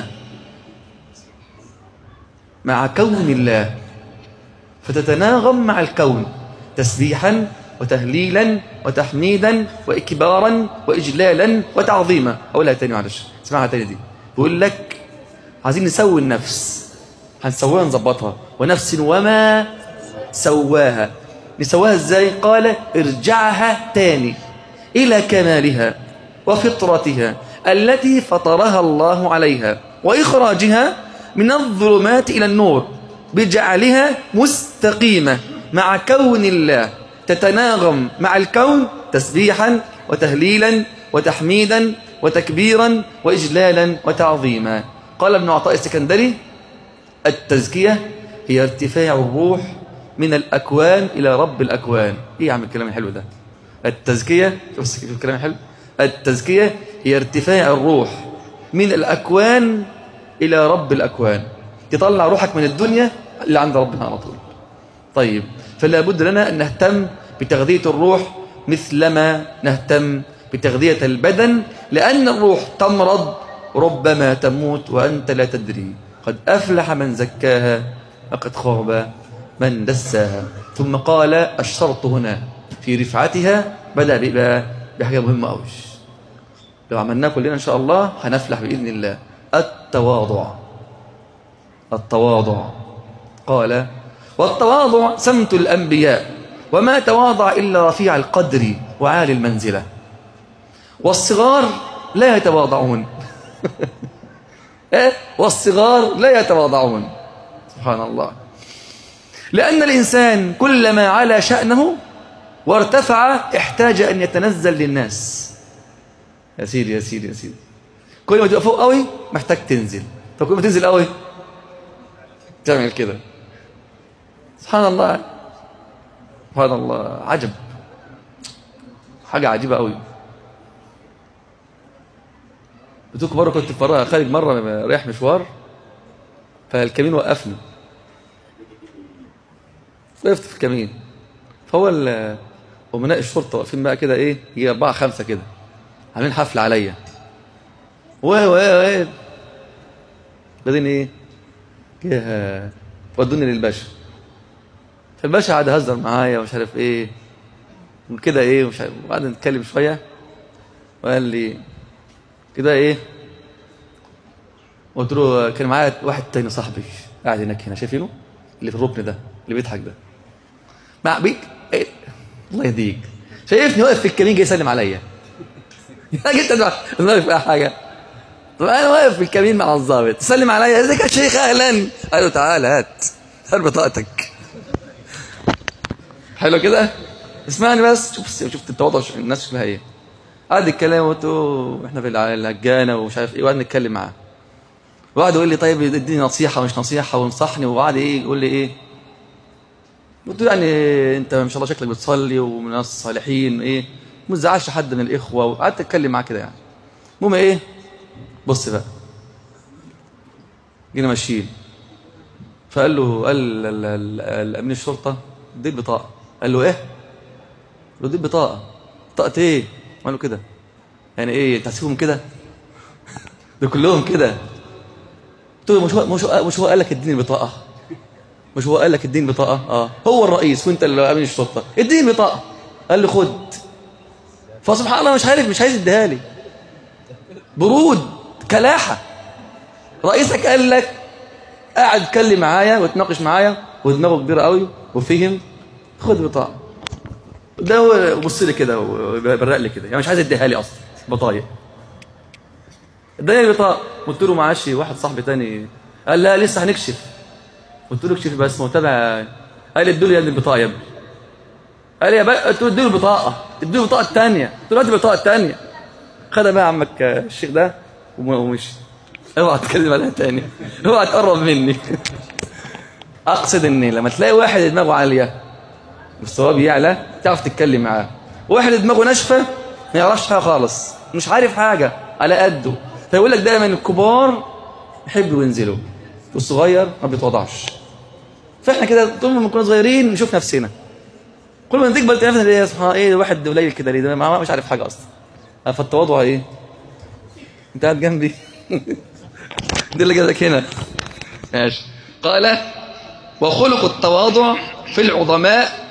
مع كون الله، فتتناغم مع الكون تسبيحا وتهليلا وتحميدا واكبارا واجلالا وتعظيما. اقولها تاني معلش اسمعها تاني دي. بيقول لك عايزين نسوي النفس، هنسويها نظبطها. ونفس وما سواها، نسواها ازاي؟ قال ارجعها تاني الى كمالها وفطرتها التي فطرها الله عليها، واخراجها من الظلمات الى النور بجعلها مستقيمه مع كون الله، تتناغم مع الكون تسبيحا وتهليلا وتحميدا وتكبيرا واجلالا وتعظيما. قال ابن عطاء السكندري التزكيه هي ارتفاع الروح من الأكوان إلى رب الأكوان. إيه يا عم الكلام الحلو ده؟ التزكية شوف الكلام الحلو. التزكية هي ارتفاع الروح من الأكوان إلى رب الأكوان، تطلع روحك من الدنيا اللي عند ربنا على طول. طيب فلا بد لنا أن نهتم بتغذية الروح مثلما نهتم بتغذية البدن، لأن الروح تمرض ربما تموت وأنت لا تدري. قد أفلح من زكاها وقد خاب من دساها. ثم قال الشرط هنا في رفعتها بدأ بقى بحاجة مهمة أوي، لو عملناه كلنا إن شاء الله هنفلح بإذن الله. التواضع. التواضع قال والتواضع سمت الأنبياء وما تواضع إلا رفيع القدر وعالي المنزلة. والصغار لا يتواضعون والصغار لا يتواضعون. سبحان الله. لأن الإنسان كلما علا شأنه وارتفع احتاج أن يتنزل للناس. يا سيدي يا سيدي يا سيدي، كل ما تبقى فوق قوي محتاج تنزل، فكل ما تنزل قوي تعمل كده. سبحان الله سبحان الله، عجب، حاجة عجيبة قوي. قلت مرة كنت في خارج مرة رايح مشوار، فالكمين وقفني، وقفت في الكمين، فهو أمناء الشرطة واقفين بقى كده إيه، يجي أربعة خمسة كده عاملين حفلة عليا، واه واه واه بعدين إيه جه ودوني للباشا. فالباشا قعد يهزر معايا ومش عارف إيه وكده إيه ومش عارف، وقعدنا نتكلم شوية وقال لي كده إيه، قلت له كان معايا واحد تاني صاحبي قاعد هناك هنا، شايفينه اللي في الركن ده اللي بيضحك ده مع بيك إيه؟ الله يهديك، شايفني واقف في الكمين جاي يسلم عليا. يا جيت دماغي في حاجه، طب انا واقف في الكمين مع الضابط تسلم عليا، ازيك يا شيخ اهلا، قال له تعالى هات هات بطاقتك. حلو كده، اسمعني بس، شوف شفت التواضع الناس شكلها ايه. قعد يتكلم وقلت احنا في الهجانه ومش عارف ايه، وقعد نتكلم معاه وقعد يقول لي طيب اديني نصيحه ومش نصيحه وانصحني، وقعد ايه يقول لي ايه، قلت له يعني انت ما شاء الله شكلك بتصلي ومن الناس الصالحين ايه، ما تزعلش حد من الاخوه، وقعدت اتكلم معاه كده يعني. المهم ايه، بص بقى جينا ماشيين، فقال له قال الامين الشرطه دي البطاقه، قال له ايه، قال له دي البطاقه. بطاقه ايه؟ قال له كده يعني ايه انت هتسيبهم كده دول كلهم كده؟ قلت له مش هو مش هو مش هو قال لك اديني البطاقه، مش هو قال لك اديني بطاقه؟ اه هو الرئيس وانت اللي امين الشرطه، اديني بطاقه. قال له خد. فسبحان الله مش عارف مش عايز اديها لي، برود كلاحه. رئيسك قال لك قاعد اتكلم معايا وتناقش معايا ودماغه كبيره قوي وفهم، خد بطاقه. ده بص لي كده وبرق لي كده، يعني مش عايز اديها لي اصلا بطايق. اداني البطاقه، قلت له معلش واحد صاحبي تاني قال لا لسه هنكشف. قلت له اكشف بس متابع. قال لي ادوا لي يا ابني البطاقه يا ابني. قال لي يا بقى، قلت له ادوا لي البطاقه، ادوا لي البطاقه الثانيه. قلت له هات البطاقه الثانيه. خدها بقى عمك الشيخ ده ومشي. اوعى تتكلم عليها تاني، اوعى تقرب مني. اقصد ان لما تلاقي واحد دماغه عاليه مستواه بيعلى تعرف تتكلم معاه، واحد دماغه ناشفه ما يعرفش حاجه خالص، مش عارف حاجه على قده، فيقول لك دايما الكبار يحبوا ينزلوا والصغير ما بيتوضعش. فاحنا كده طول ما كنا صغيرين نشوف نفسنا، كل ما تكبر تلاقي نفسك ايه سبحان ايه واحد قليل كده ليه، مش عارف حاجه اصلا. فالتواضع ايه؟ انت قاعد جنبي دي اللي جابك هنا. ماشي. قال وخلق التواضع في العظماء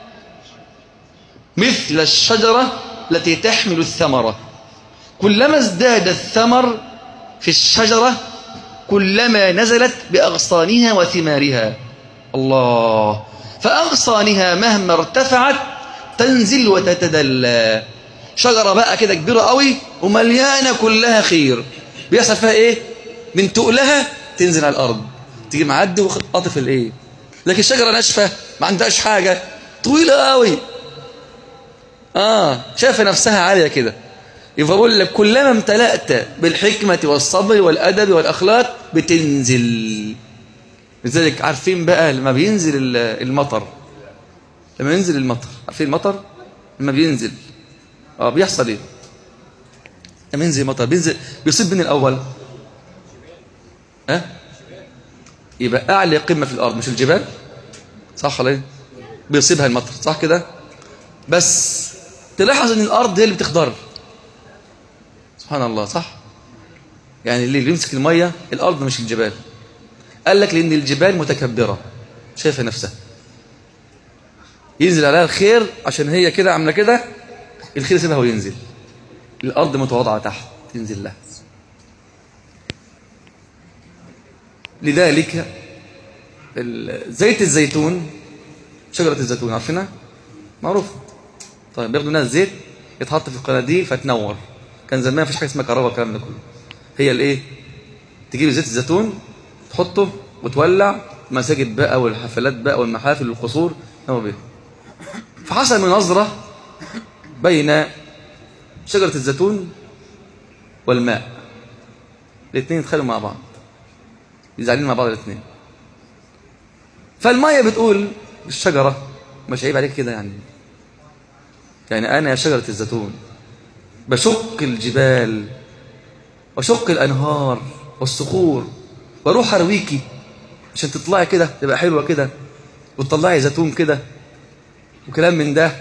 مثل الشجرة التي تحمل الثمرة، كلما ازداد الثمر في الشجرة كلما نزلت بأغصانها وثمارها. الله. فأغصانها مهما ارتفعت تنزل وتتدلى. شجرة بقى كده كبيرة قوي ومليانة كلها خير، بيحصل فيها ايه؟ من تقلها تنزل على الأرض، تيجي معدي وقاطف الايه. لكن شجرة ناشفة ما عندهاش حاجة، طويلة قوي، اه شايفة نفسها عالية كده. يبقى بقول لك كلما امتلأت بالحكمة والصبر والأدب والأخلاق بتنزل. لذلك عارفين بقى لما بينزل المطر، لما ينزل المطر عارفين المطر لما بينزل اه بيحصل ايه؟ لما ينزل المطر بينزل بيصيب من الأول ها أه؟ يبقى أعلى قمة في الأرض مش الجبال، صح ولا ايه؟ بيصيبها المطر صح كده، بس تلاحظ ان الأرض هي اللي بتخضر. سبحان الله صح. يعني اللي بيمسك المية الأرض مش الجبال. قال لك لأن الجبال متكبرة شايفة نفسها، ينزل عليها الخير عشان هي كده عاملة كده، الخير يسيبها وينزل. الأرض متواضعة تحت تنزل لها. لذلك زيت الزيتون، شجرة الزيتون عارفينها معروفة. طيب بياخدوا منها الزيت يتحط في القناديل فتنور. كان زمان مفيش حاجة اسمها كهرباء والكلام ده كله. هي الايه؟ تجيب زيت الزيتون تحطه وتولع، مساجد بقى والحفلات بقى والمحافل والقصور نور بيه. فحصل مناظرة بين شجرة الزيتون والماء، الاثنين يتخانقوا مع بعض، يزعلين مع بعض الاثنين. فالمية بتقول الشجرة مش عيب عليك كده يعني، يعني أنا يا شجرة الزيتون بشق الجبال وشق الأنهار والصخور واروح أرويكي عشان تطلعي كده تبقى حلوة كده وتطلعي زيتون كده وكلام من ده،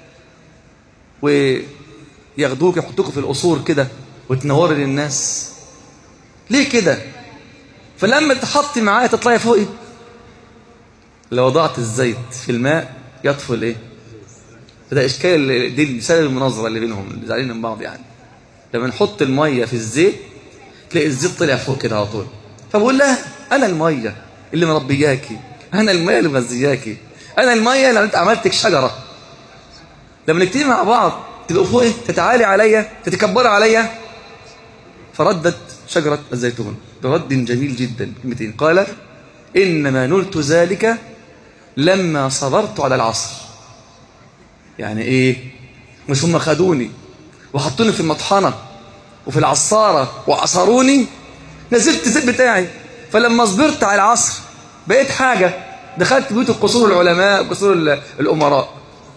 وياخدوك يحطوك في القصور كده وتنوري للناس. ليه كده؟ فلما تحطي معايا تطلعي فوقي. لو وضعت الزيت في الماء يطفو الايه؟ فده اشكال، دي سبب المناظره اللي بينهم اللي زعلانين من بعض يعني. لما نحط الميه في الزيت تلاقي الزيت طلع فوق كده على طول. فبقول لها انا الميه اللي مربياكي، انا الميه اللي مغذياكي، انا الميه اللي عملتك شجره. لما نجتمع مع بعض تبقوا فوقي، تتعالي عليا، تتكبري عليا. فردت شجره الزيتون برد جميل جدا كلمتين، قالت انما نلت ذلك لما صبرت على العصر. يعني ايه؟ مش هم خدوني وحطوني في المطحنه وفي العصاره وعصروني، نزلت الزيت بتاعي، فلما صبرت على العصر بقيت حاجه، دخلت بيوت القصور العلماء وقصور الامراء.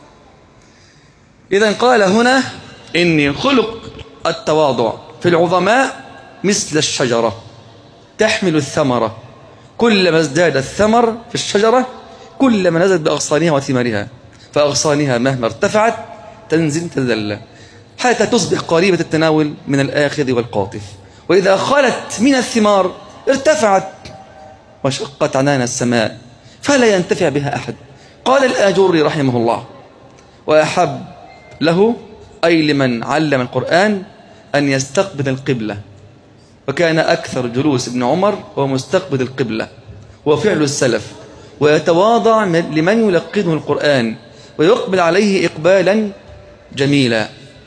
اذا قال هنا اني خلق التواضع في العظماء مثل الشجره تحمل الثمره، كلما ازداد الثمر في الشجره كلما نزلت باغصانها وثمارها، فاغصانها مهما ارتفعت تنزل تذل حتى تصبح قريبه التناول من الاخذ والقاطف، واذا خلت من الثمار ارتفعت وشقت عنان السماء فلا ينتفع بها احد. قال الآجري رحمه الله: واحب له اي لمن علم القرآن ان يستقبل القبله، وكان اكثر جلوس ابن عمر هو مستقبل القبله وفعل السلف، ويتواضع لمن يلقنه القرآن ويقبل عليه إقبالا جميلا.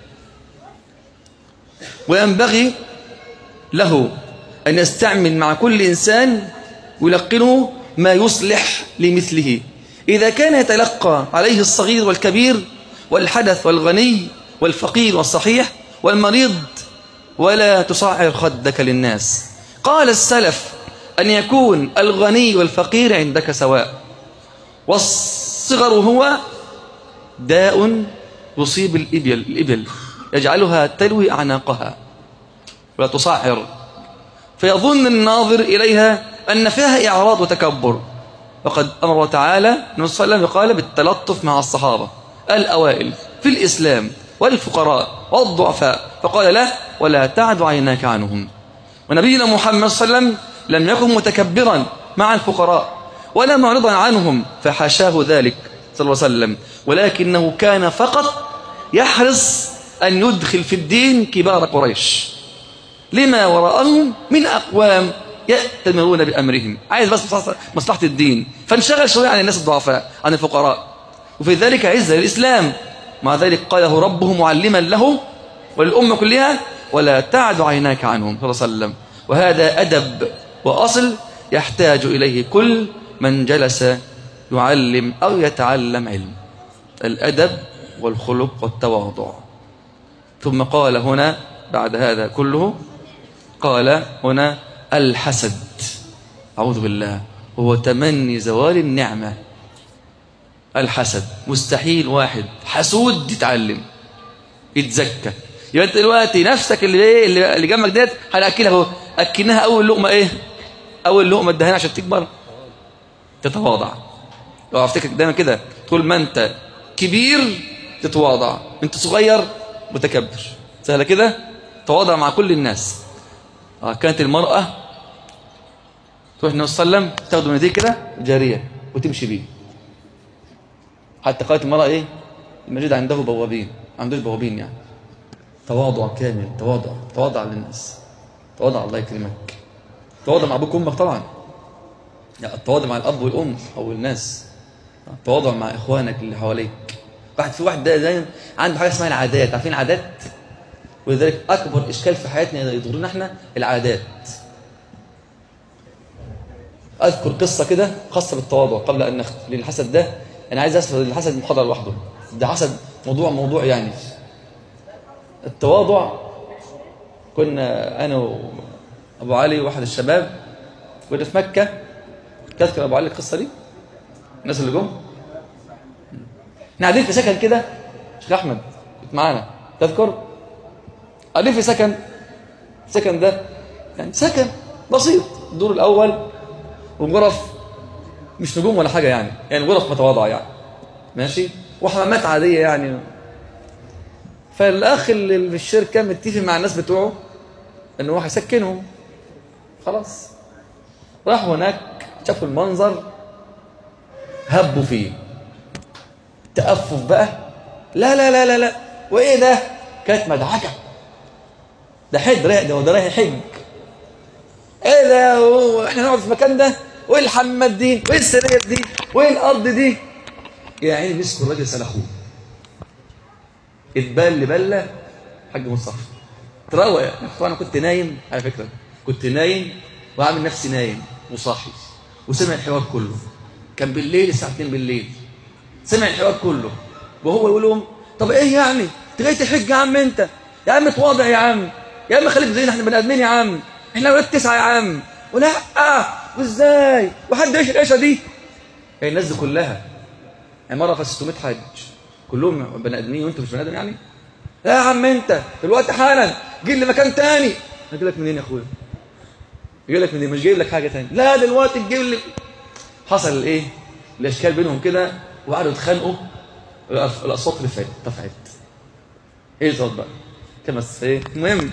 وينبغي له أن يستعمل مع كل إنسان يلقنه ما يصلح لمثله. إذا كان يتلقى عليه الصغير والكبير والحدث والغني والفقير والصحيح والمريض، ولا تصعر خدك للناس. قال السلف: أن يكون الغني والفقير عندك سواء، والصغر هو داء يصيب الإبل, الإبل يجعلها تلوي أعناقها ولا تصعر، فيظن الناظر إليها أن فيها إعراض وتكبر. وقد أمر تعالى النبي صلى الله عليه وسلم قال بالتلطف مع الصحابة الأوائل في الإسلام والفقراء والضعفاء، فقال له: ولا تعد عيناك عنهم. ونبينا محمد صلى الله عليه وسلم لم يكن متكبرا مع الفقراء ولا معرضا عنهم، فحاشاه ذلك صلى الله عليه وسلم، ولكنه كان فقط يحرص أن يدخل في الدين كبار قريش لما وراءهم من أقوام يأتمرون بأمرهم، عايز بس مصلحة الدين، فانشغل شوية عن الناس الضعفاء عن الفقراء، وفي ذلك عز الإسلام. مع ذلك قاله ربه معلما له وللأمة كلها: ولا تعد عيناك عنهم صلى الله عليه وسلم. وهذا أدب وأصل يحتاج إليه كل من جلس يعلم أو يتعلم علم، الأدب والخلق والتواضع. ثم قال هنا بعد هذا كله، قال هنا: الحسد، أعوذ بالله، هو تمني زوال النعمة. الحسد مستحيل واحد حسود يتعلم يتزكى. يبقى انت دلوقتي نفسك اللي ايه اللي جنبك ديت هنأكلها اهو، اكلناها اول لقمه ايه؟ اول لقمه ادهنها عشان تكبر تتواضع. لو افتكر دايما كده، طول ما انت كبير تتواضع، انت صغير متكبر. سهله كده، تواضع مع كل الناس. آه كانت المرأة تروح النبي صلى الله عليه وسلم تاخده من كده جارية وتمشي بيه. حتى قالت المرأة ايه؟ المجيد عنده بوابين، ما عندوش بوابين يعني. تواضع كامل، تواضع تواضع للناس، تواضع الله يكرمك، تواضع مع ابوك وامك طبعا، يعني التواضع مع الاب والام او الناس، التواضع مع اخوانك اللي حواليك. واحد في واحد ده دايما عنده حاجه اسمها العادات، عارفين العادات؟ ولذلك اكبر اشكال في حياتنا يضرنا احنا العادات. اذكر قصه كده خاصه بالتواضع قبل ان نختم، لان الحسد ده انا عايز اسال الحسد محاضره لوحده، ده حسد موضوع موضوع يعني. التواضع، كنا انا وابو علي واحد الشباب كنا في مكه. تذكر ابو علي القصه دي؟ الناس اللي جم احنا قاعدين في سكن كده، شيخ احمد كنت معانا تذكر؟ قاعدين في سكن، السكن ده يعني سكن بسيط، الدور الاول وغرف مش نجوم ولا حاجه يعني، يعني غرف متواضعه يعني ماشي، وحمامات عاديه يعني. فالاخ اللي في الشركه متفق مع الناس بتوعه انه هو هيسكنهم. خلاص راحوا هناك شافوا المنظر هبوا فيه تأفف بقى، لا لا لا لا لا وايه ده؟ كانت مدعكه، ده حج رايح، ده رايح حج، ايه ده؟ احنا نقعد في المكان ده؟ وايه الحمامات دي؟ وايه السرير دي؟ وايه الارض دي؟ يا عيني مسكوا الراجل سلخوه، اتبل بله حاج مصطفى تروق يعني. طبعا انا كنت نايم على فكره، كنت نايم وعامل نفسي نايم وصاحي وسمع الحوار كله، كان بالليل الساعه اتنين بالليل، سمع الحوار كله وهو يقول لهم طب ايه يعني؟ انت جاي تحج يا عم؟ انت يا عم اتواضع يا عم، يا عم خليك زينا احنا بني ادمين يا عم، احنا ولاد تسعه يا عم، ولا اه وازاي؟ وحد يعيش العيشه دي؟ يعني الناس دي كلها عماره في ستمائة حاج كلهم بني ادمين وانتوا مش بني ادم يعني؟ لا يا عم انت دلوقتي حالا جيب لي مكان تاني. اجي لك منين يا اخويا؟ جاي لك منين؟ مش جايب لك حاجه تاني. لا دلوقتي تجيب لي. حصل الايه؟ الاشكال بينهم كده وقعدوا يتخانقوا، الاصوات رفعت ارتفعت. ايه الصوت بقى؟ كما ايه؟ المهم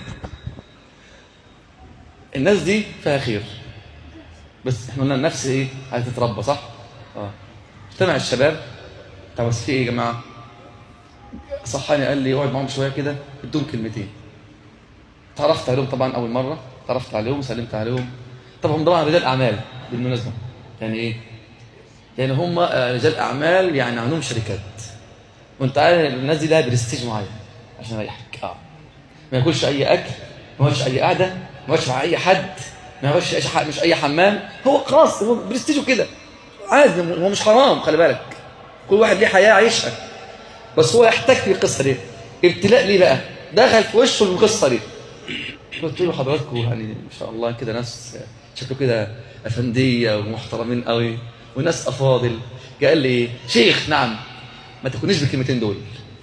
الناس دي فيها خير، بس احنا قلنا النفس ايه؟ عايزه تتربى صح؟ اه اجتمع الشباب، طب بس في ايه يا جماعه؟ صحاني قال لي اقعد معاهم شويه كده ادوهم كلمتين. تعرفت عليهم طبعا اول مره، تعرفت عليهم وسلمت عليهم. طبعا طبعا رجال اعمال بالمناسبه، يعني ايه؟ يعني هم رجال اعمال يعني عندهم شركات، وانت عارف الناس دي لها برستيج معين عشان يريحك. اه ما ياكلش اي اكل، ما يقعدش اي قعده، ما يقعدش مع اي حد، ما يقعدش اي حد، مش اي حمام، هو خلاص هو برستيجه كده عادي، هو مش حرام خلي بالك، كل واحد ليه حياه عايشها، بس هو يحتاج في القصه دي ابتلاء ليه بقى؟ دخل في وشه القصه دي. قلت له حضراتكم يعني ما شاء الله كده ناس شكله كده افنديه ومحترمين قوي وناس افاضل. قال لي ايه؟ شيخ نعم ما تكونيش بالكلمتين دول.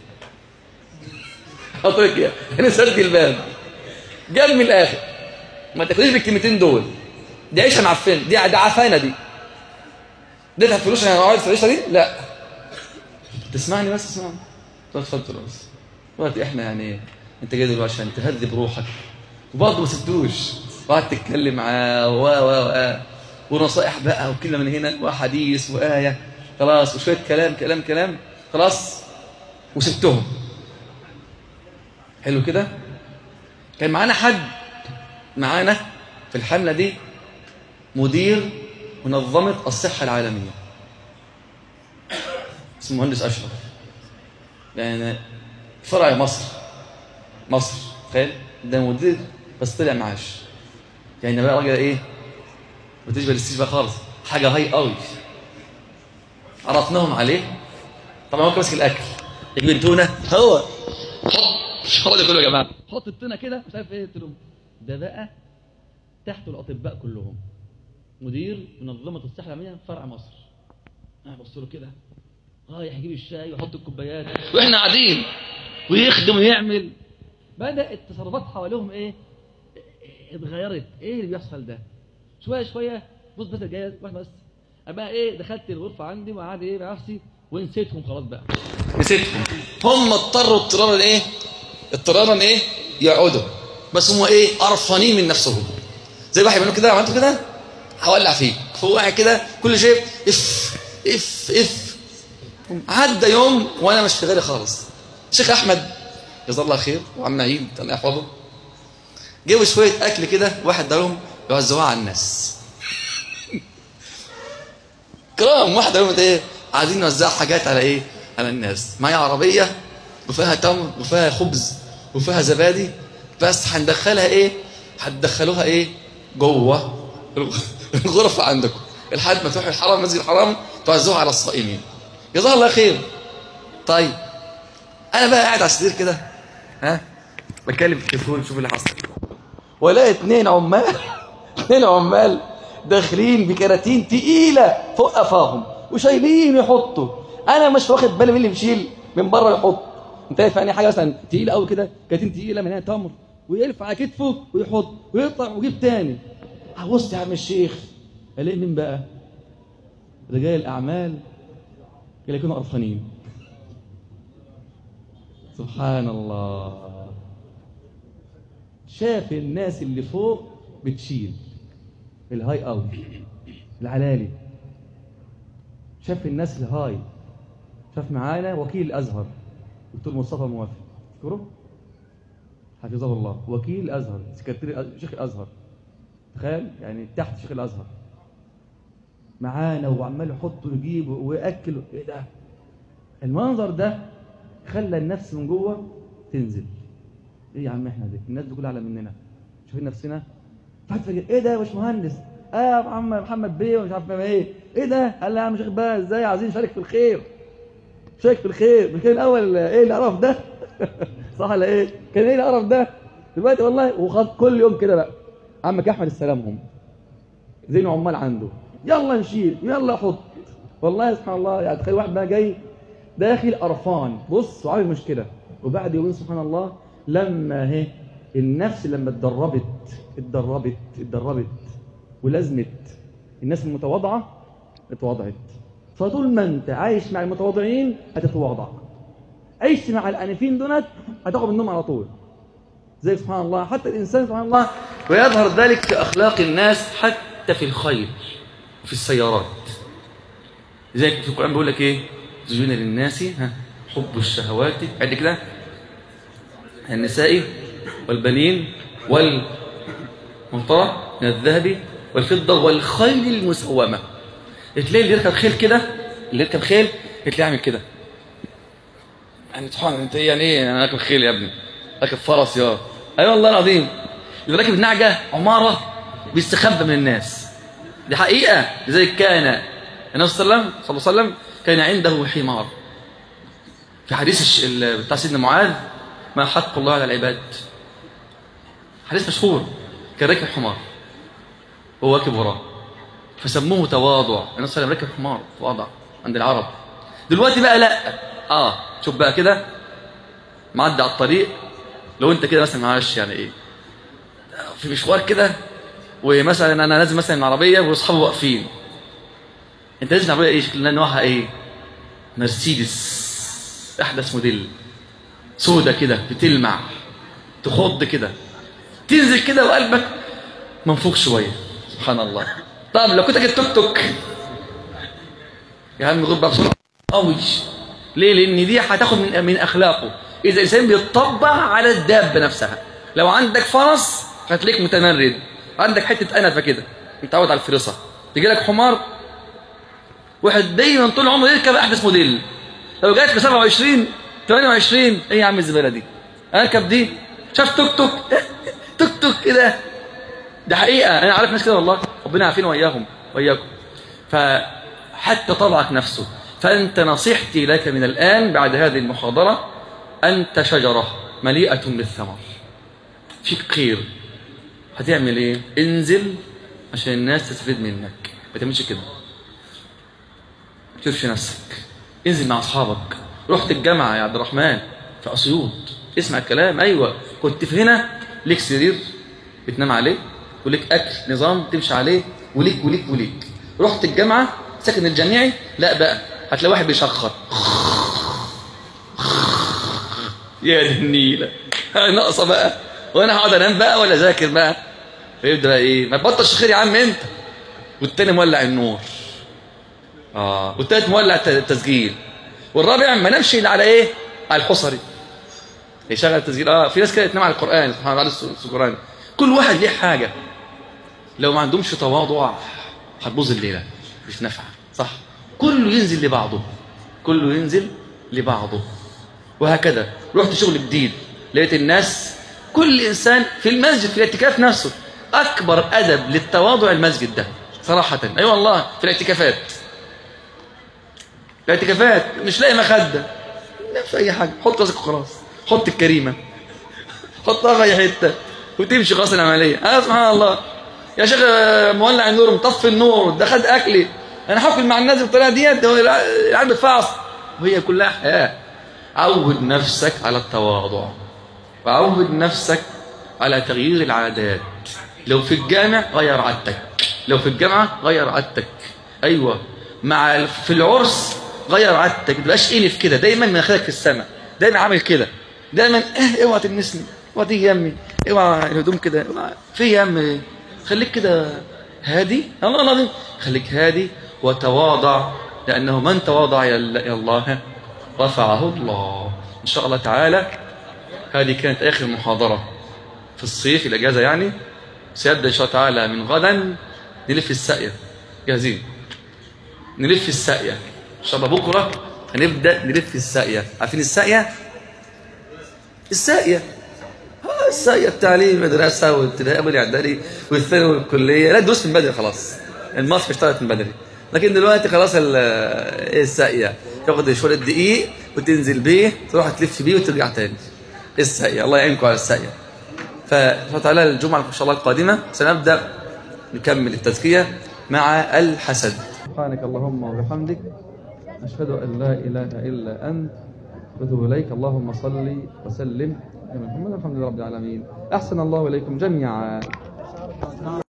قلت لك انا سد الباب، جاب من الاخر ما تكونيش بالكلمتين دول، دي عيشه معفنه، دي دي عفانه، دي اديتها فلوس انا اقعد في العيشه دي؟ لا تسمعني بس اسمعني. اتفضل بس دلوقتي احنا يعني انت جاي دلوقتي عشان تهذب روحك وبرضه ما سبتوش وقعدت تتكلم معاه و و و ونصائح بقى وكلمه من هنا وحديث وايه خلاص وشويه كلام كلام كلام خلاص وسبتهم. حلو كده. كان معانا حد معانا في الحمله دي مدير منظمه الصحه العالميه اسمه مهندس اشرف، يعني فرع مصر مصر تخيل ده مدير بس طلع معاش، يعني بقى راجل ايه ما تشبه الستيج بقى خالص، حاجه هاي قوي. عرفناهم عليه طبعا، هو كان ماسك الاكل يجيب التونه، هو هو ده كله يا جماعه، حط التونه كده مش عارف ايه، قلت لهم ده بقى تحته الاطباء كلهم، مدير منظمه الصحه العالميه فرع مصر. انا ببص له كده رايح يجيب الشاي ويحط الكوبايات واحنا قاعدين ويخدم ويعمل. بدات التصرفات حواليهم ايه؟ اتغيرت. ايه اللي بيحصل ده؟ شويه شويه بص بس جايه واحده بس ابقى ايه، دخلت الغرفه عندي وقعد ايه مع نفسي ونسيتهم خلاص بقى، نسيتهم. هم اضطروا اضطرارا ايه؟ اضطرارا ايه؟ يقعدوا بس هم ايه قرفانين من نفسهم، زي واحد يعملوا كده عملته كده هولع فيك، فهو قاعد كده كل شيء اف اف اف. عدى يوم وانا مش في غيري خالص. الشيخ احمد جزاه الله خير وعم نعيم الله يحفظه جابوا شويه اكل كده، واحد دارهم يوزعوها على الناس كرام. واحد دارهم ايه عايزين نوزع حاجات على ايه على الناس. معايا عربيه وفيها تمر وفيها خبز وفيها زبادي، بس هندخلها ايه هتدخلوها ايه جوه الغرفه عندكم لحد ما تروحوا الحرم مسجد الحرام توزعوها على الصائمين. جزاه الله خير. طيب انا بقى قاعد على السرير كده ها بتكلم في التليفون شوف اللي حصل، ولاقي اتنين عمال اتنين عمال داخلين بكراتين تقيله فوق قفاهم وشايلين يحطوا. انا مش واخد بالي مين اللي بيشيل من بره يحط. انت عارف يعني حاجه مثلا تقيله قوي كده، كراتين تقيله من هنا تمر ويلف على كتفه ويحط ويطلع ويجيب تاني. بص يا عم الشيخ الاقي مين بقى؟ رجال الاعمال اللي يكونوا قرفانين. سبحان الله. شاف الناس اللي فوق بتشيل الهاي اوت العلالي، شاف الناس الهاي، شاف معانا وكيل الازهر دكتور مصطفى موافق تذكره حفظه الله، وكيل الازهر سكرتير شيخ الازهر، تخيل يعني تحت شيخ الازهر معانا وعمال يحط ويجيب وياكل. ايه ده؟ المنظر ده خلى النفس من جوه تنزل. ايه يا عم احنا دي الناس دي كلها اعلى مننا شايفين نفسنا فجاه ايه ده يا باشمهندس اه يا محمد محمد بيه ومش عارف ايه ايه ده؟ قال لي يا عم شيخ بقى ازاي عايزين نشارك في الخير، شارك في الخير. مش كان الاول ايه القرف ده صح ولا ايه؟ كان ايه القرف ده؟ دلوقتي والله وخد كل يوم كده بقى عمك احمد السلامهم زين عمال عنده يلا نشيل يلا حط. والله سبحان الله يعني تخيل واحد بقى جاي داخل قرفان بص وعامل مشكله، وبعد يومين سبحان الله لما اهي النفس لما اتدربت اتدربت اتدربت ولازمت الناس المتواضعه اتواضعت. فطول ما انت عايش مع المتواضعين هتتواضع، عيش مع الانفين دونت هتاخد منهم على طول. زي سبحان الله حتى الانسان سبحان الله ويظهر ذلك في اخلاق الناس حتى في الخيل وفي السيارات. لذلك في القران بيقول لك ايه؟ زين للناس ها حب الشهوات بعد كده النساء والبنين والمنطرة من الذهب والفضة والخيل المسومة. تلاقي اللي يركب خيل كده، اللي يركب خيل تلاقيه عامل كده يعني سبحان انت يعني ايه انا راكب خيل يا ابني؟ راكب فرس يا اي أيوة والله العظيم. اللي راكب نعجة عمارة بيستخبى من الناس، دي حقيقة. لذلك كان النبي صلى الله عليه وسلم كان عنده حمار. في حديث بتاع سيدنا معاذ ما حق الله على العباد، حديث مشهور، كان راكب حمار وهو راكب وراه فسموه تواضع. النبي صلى الله عليه وسلم راكب حمار تواضع عند العرب. دلوقتي بقى لا اه شوف بقى كده معدي على الطريق، لو انت كده مثلا معلش يعني ايه في مشوار كده ومثلا انا لازم مثلا العربيه واصحابي واقفين، انت لازم العربيه ايه شكلها نوعها ايه؟ مرسيدس احدث موديل سودة كده بتلمع تخض كده، تنزل كده وقلبك منفوخ شويه سبحان الله. طب لو كنت جبت توك توك يا عم غض بقى بسرعه قوي. ليه؟ لان دي هتاخد من من اخلاقه. اذا الانسان بيتطبع على الدابه نفسها. لو عندك فرس هتلاقيك متمرد، عندك حته انفه كده متعود على الفرصه. تيجي لك حمار واحد دايما طول عمره يركب احدث موديل، لو جات ب سبعة وعشرين ثمانية وعشرين ايه يا عم الزباله دي؟ اركب دي. شاف توك توك توك توك كده، ده حقيقه انا عارف ناس كده والله ربنا يعافينا واياهم واياكم. فحتى طبعك نفسه. فانت نصيحتي لك من الان بعد هذه المحاضره انت شجره مليئه بالثمر، فيك خير. هتعمل ايه؟ انزل عشان الناس تستفيد منك، ما تعملش كده. ما تشوفش نفسك، انزل مع اصحابك. رحت الجامعه يا عبد الرحمن في اسيوط، اسمع الكلام. ايوه كنت في هنا ليك سرير بتنام عليه وليك اكل نظام تمشي عليه وليك وليك وليك. رحت الجامعه ساكن الجامعي، لا بقى هتلاقي واحد بيشخر يا دي النيله ناقصه بقى وانا هقعد انام بقى ولا اذاكر بقى؟ فيبدا بقى ايه؟ ما تبطلش خير يا عم انت. والتاني مولع النور، اه والتالت مولع التسجيل، والرابع ما نامش الا على ايه؟ على الحصري يشغل التسجيل. اه في ناس كده تنام على القران، سبحان الله، القران. كل واحد ليه حاجه، لو ما عندهمش تواضع هتبوظ الليله، مش نافعه، صح؟ كله ينزل لبعضه، كله ينزل لبعضه، وهكذا. رحت شغل جديد لقيت الناس، كل انسان في المسجد في الاعتكاف نفسه اكبر ادب للتواضع المسجد ده صراحه. اي أيوة والله، في الاعتكافات الاعتكافات مش لاقي مخده، في اي حاجه حط راسك وخلاص، حط الكريمه، حطها في اي حته وتمشي خلاص العمليه. اه سبحان الله يا شيخ، مولع النور، مطفي النور، ده خد اكلي، انا هاكل مع الناس بالطريقه ديت، العيال بتفعص، وهي كلها حياه. عود نفسك على التواضع، وعود نفسك على تغيير العادات. لو في الجامع غير عادتك، لو في الجامعه غير عادتك، ايوه مع في العرس غير عادتك، ما تبقاش انف كده دايما مناخيرك في السماء، دايما عامل كده، دايما اه اوعى تلمسني، اوعى تيجي يمي، اوعى الهدوم كده، في يم، خليك كده هادي، الله العظيم خليك هادي وتواضع، لانه من تواضع الى الله رفعه الله ان شاء الله تعالى. هذه كانت اخر محاضره في الصيف، الاجازه يعني. سيبدا ان شاء الله تعالى من غدا نلف الساقيه، جاهزين؟ نلف الساقيه ان شاء الله. بكره هنبدا نلف الساقيه. عارفين الساقيه؟ الساقيه ها الساقيه التعليم، المدرسه والابتدائي والاعدادي والثانوي والكليه، لا تدوس من بدري خلاص، المصر اشتغلت من بدري. لكن دلوقتي خلاص ايه الساقيه؟ تاخد شويه دقيق وتنزل بيه، تروح تلف بيه وترجع تاني. الساقيه، الله يعينكم على الساقيه. فان شاء الله تعالى الجمعه ان شاء الله القادمه سنبدا نكمل التزكيه مع الحسد. سبحانك اللهم وبحمدك، اشهد ان لا اله الا انت، واتوب اليك. اللهم صل وسلم على محمد، الحمد لله رب العالمين. احسن الله اليكم جميعا.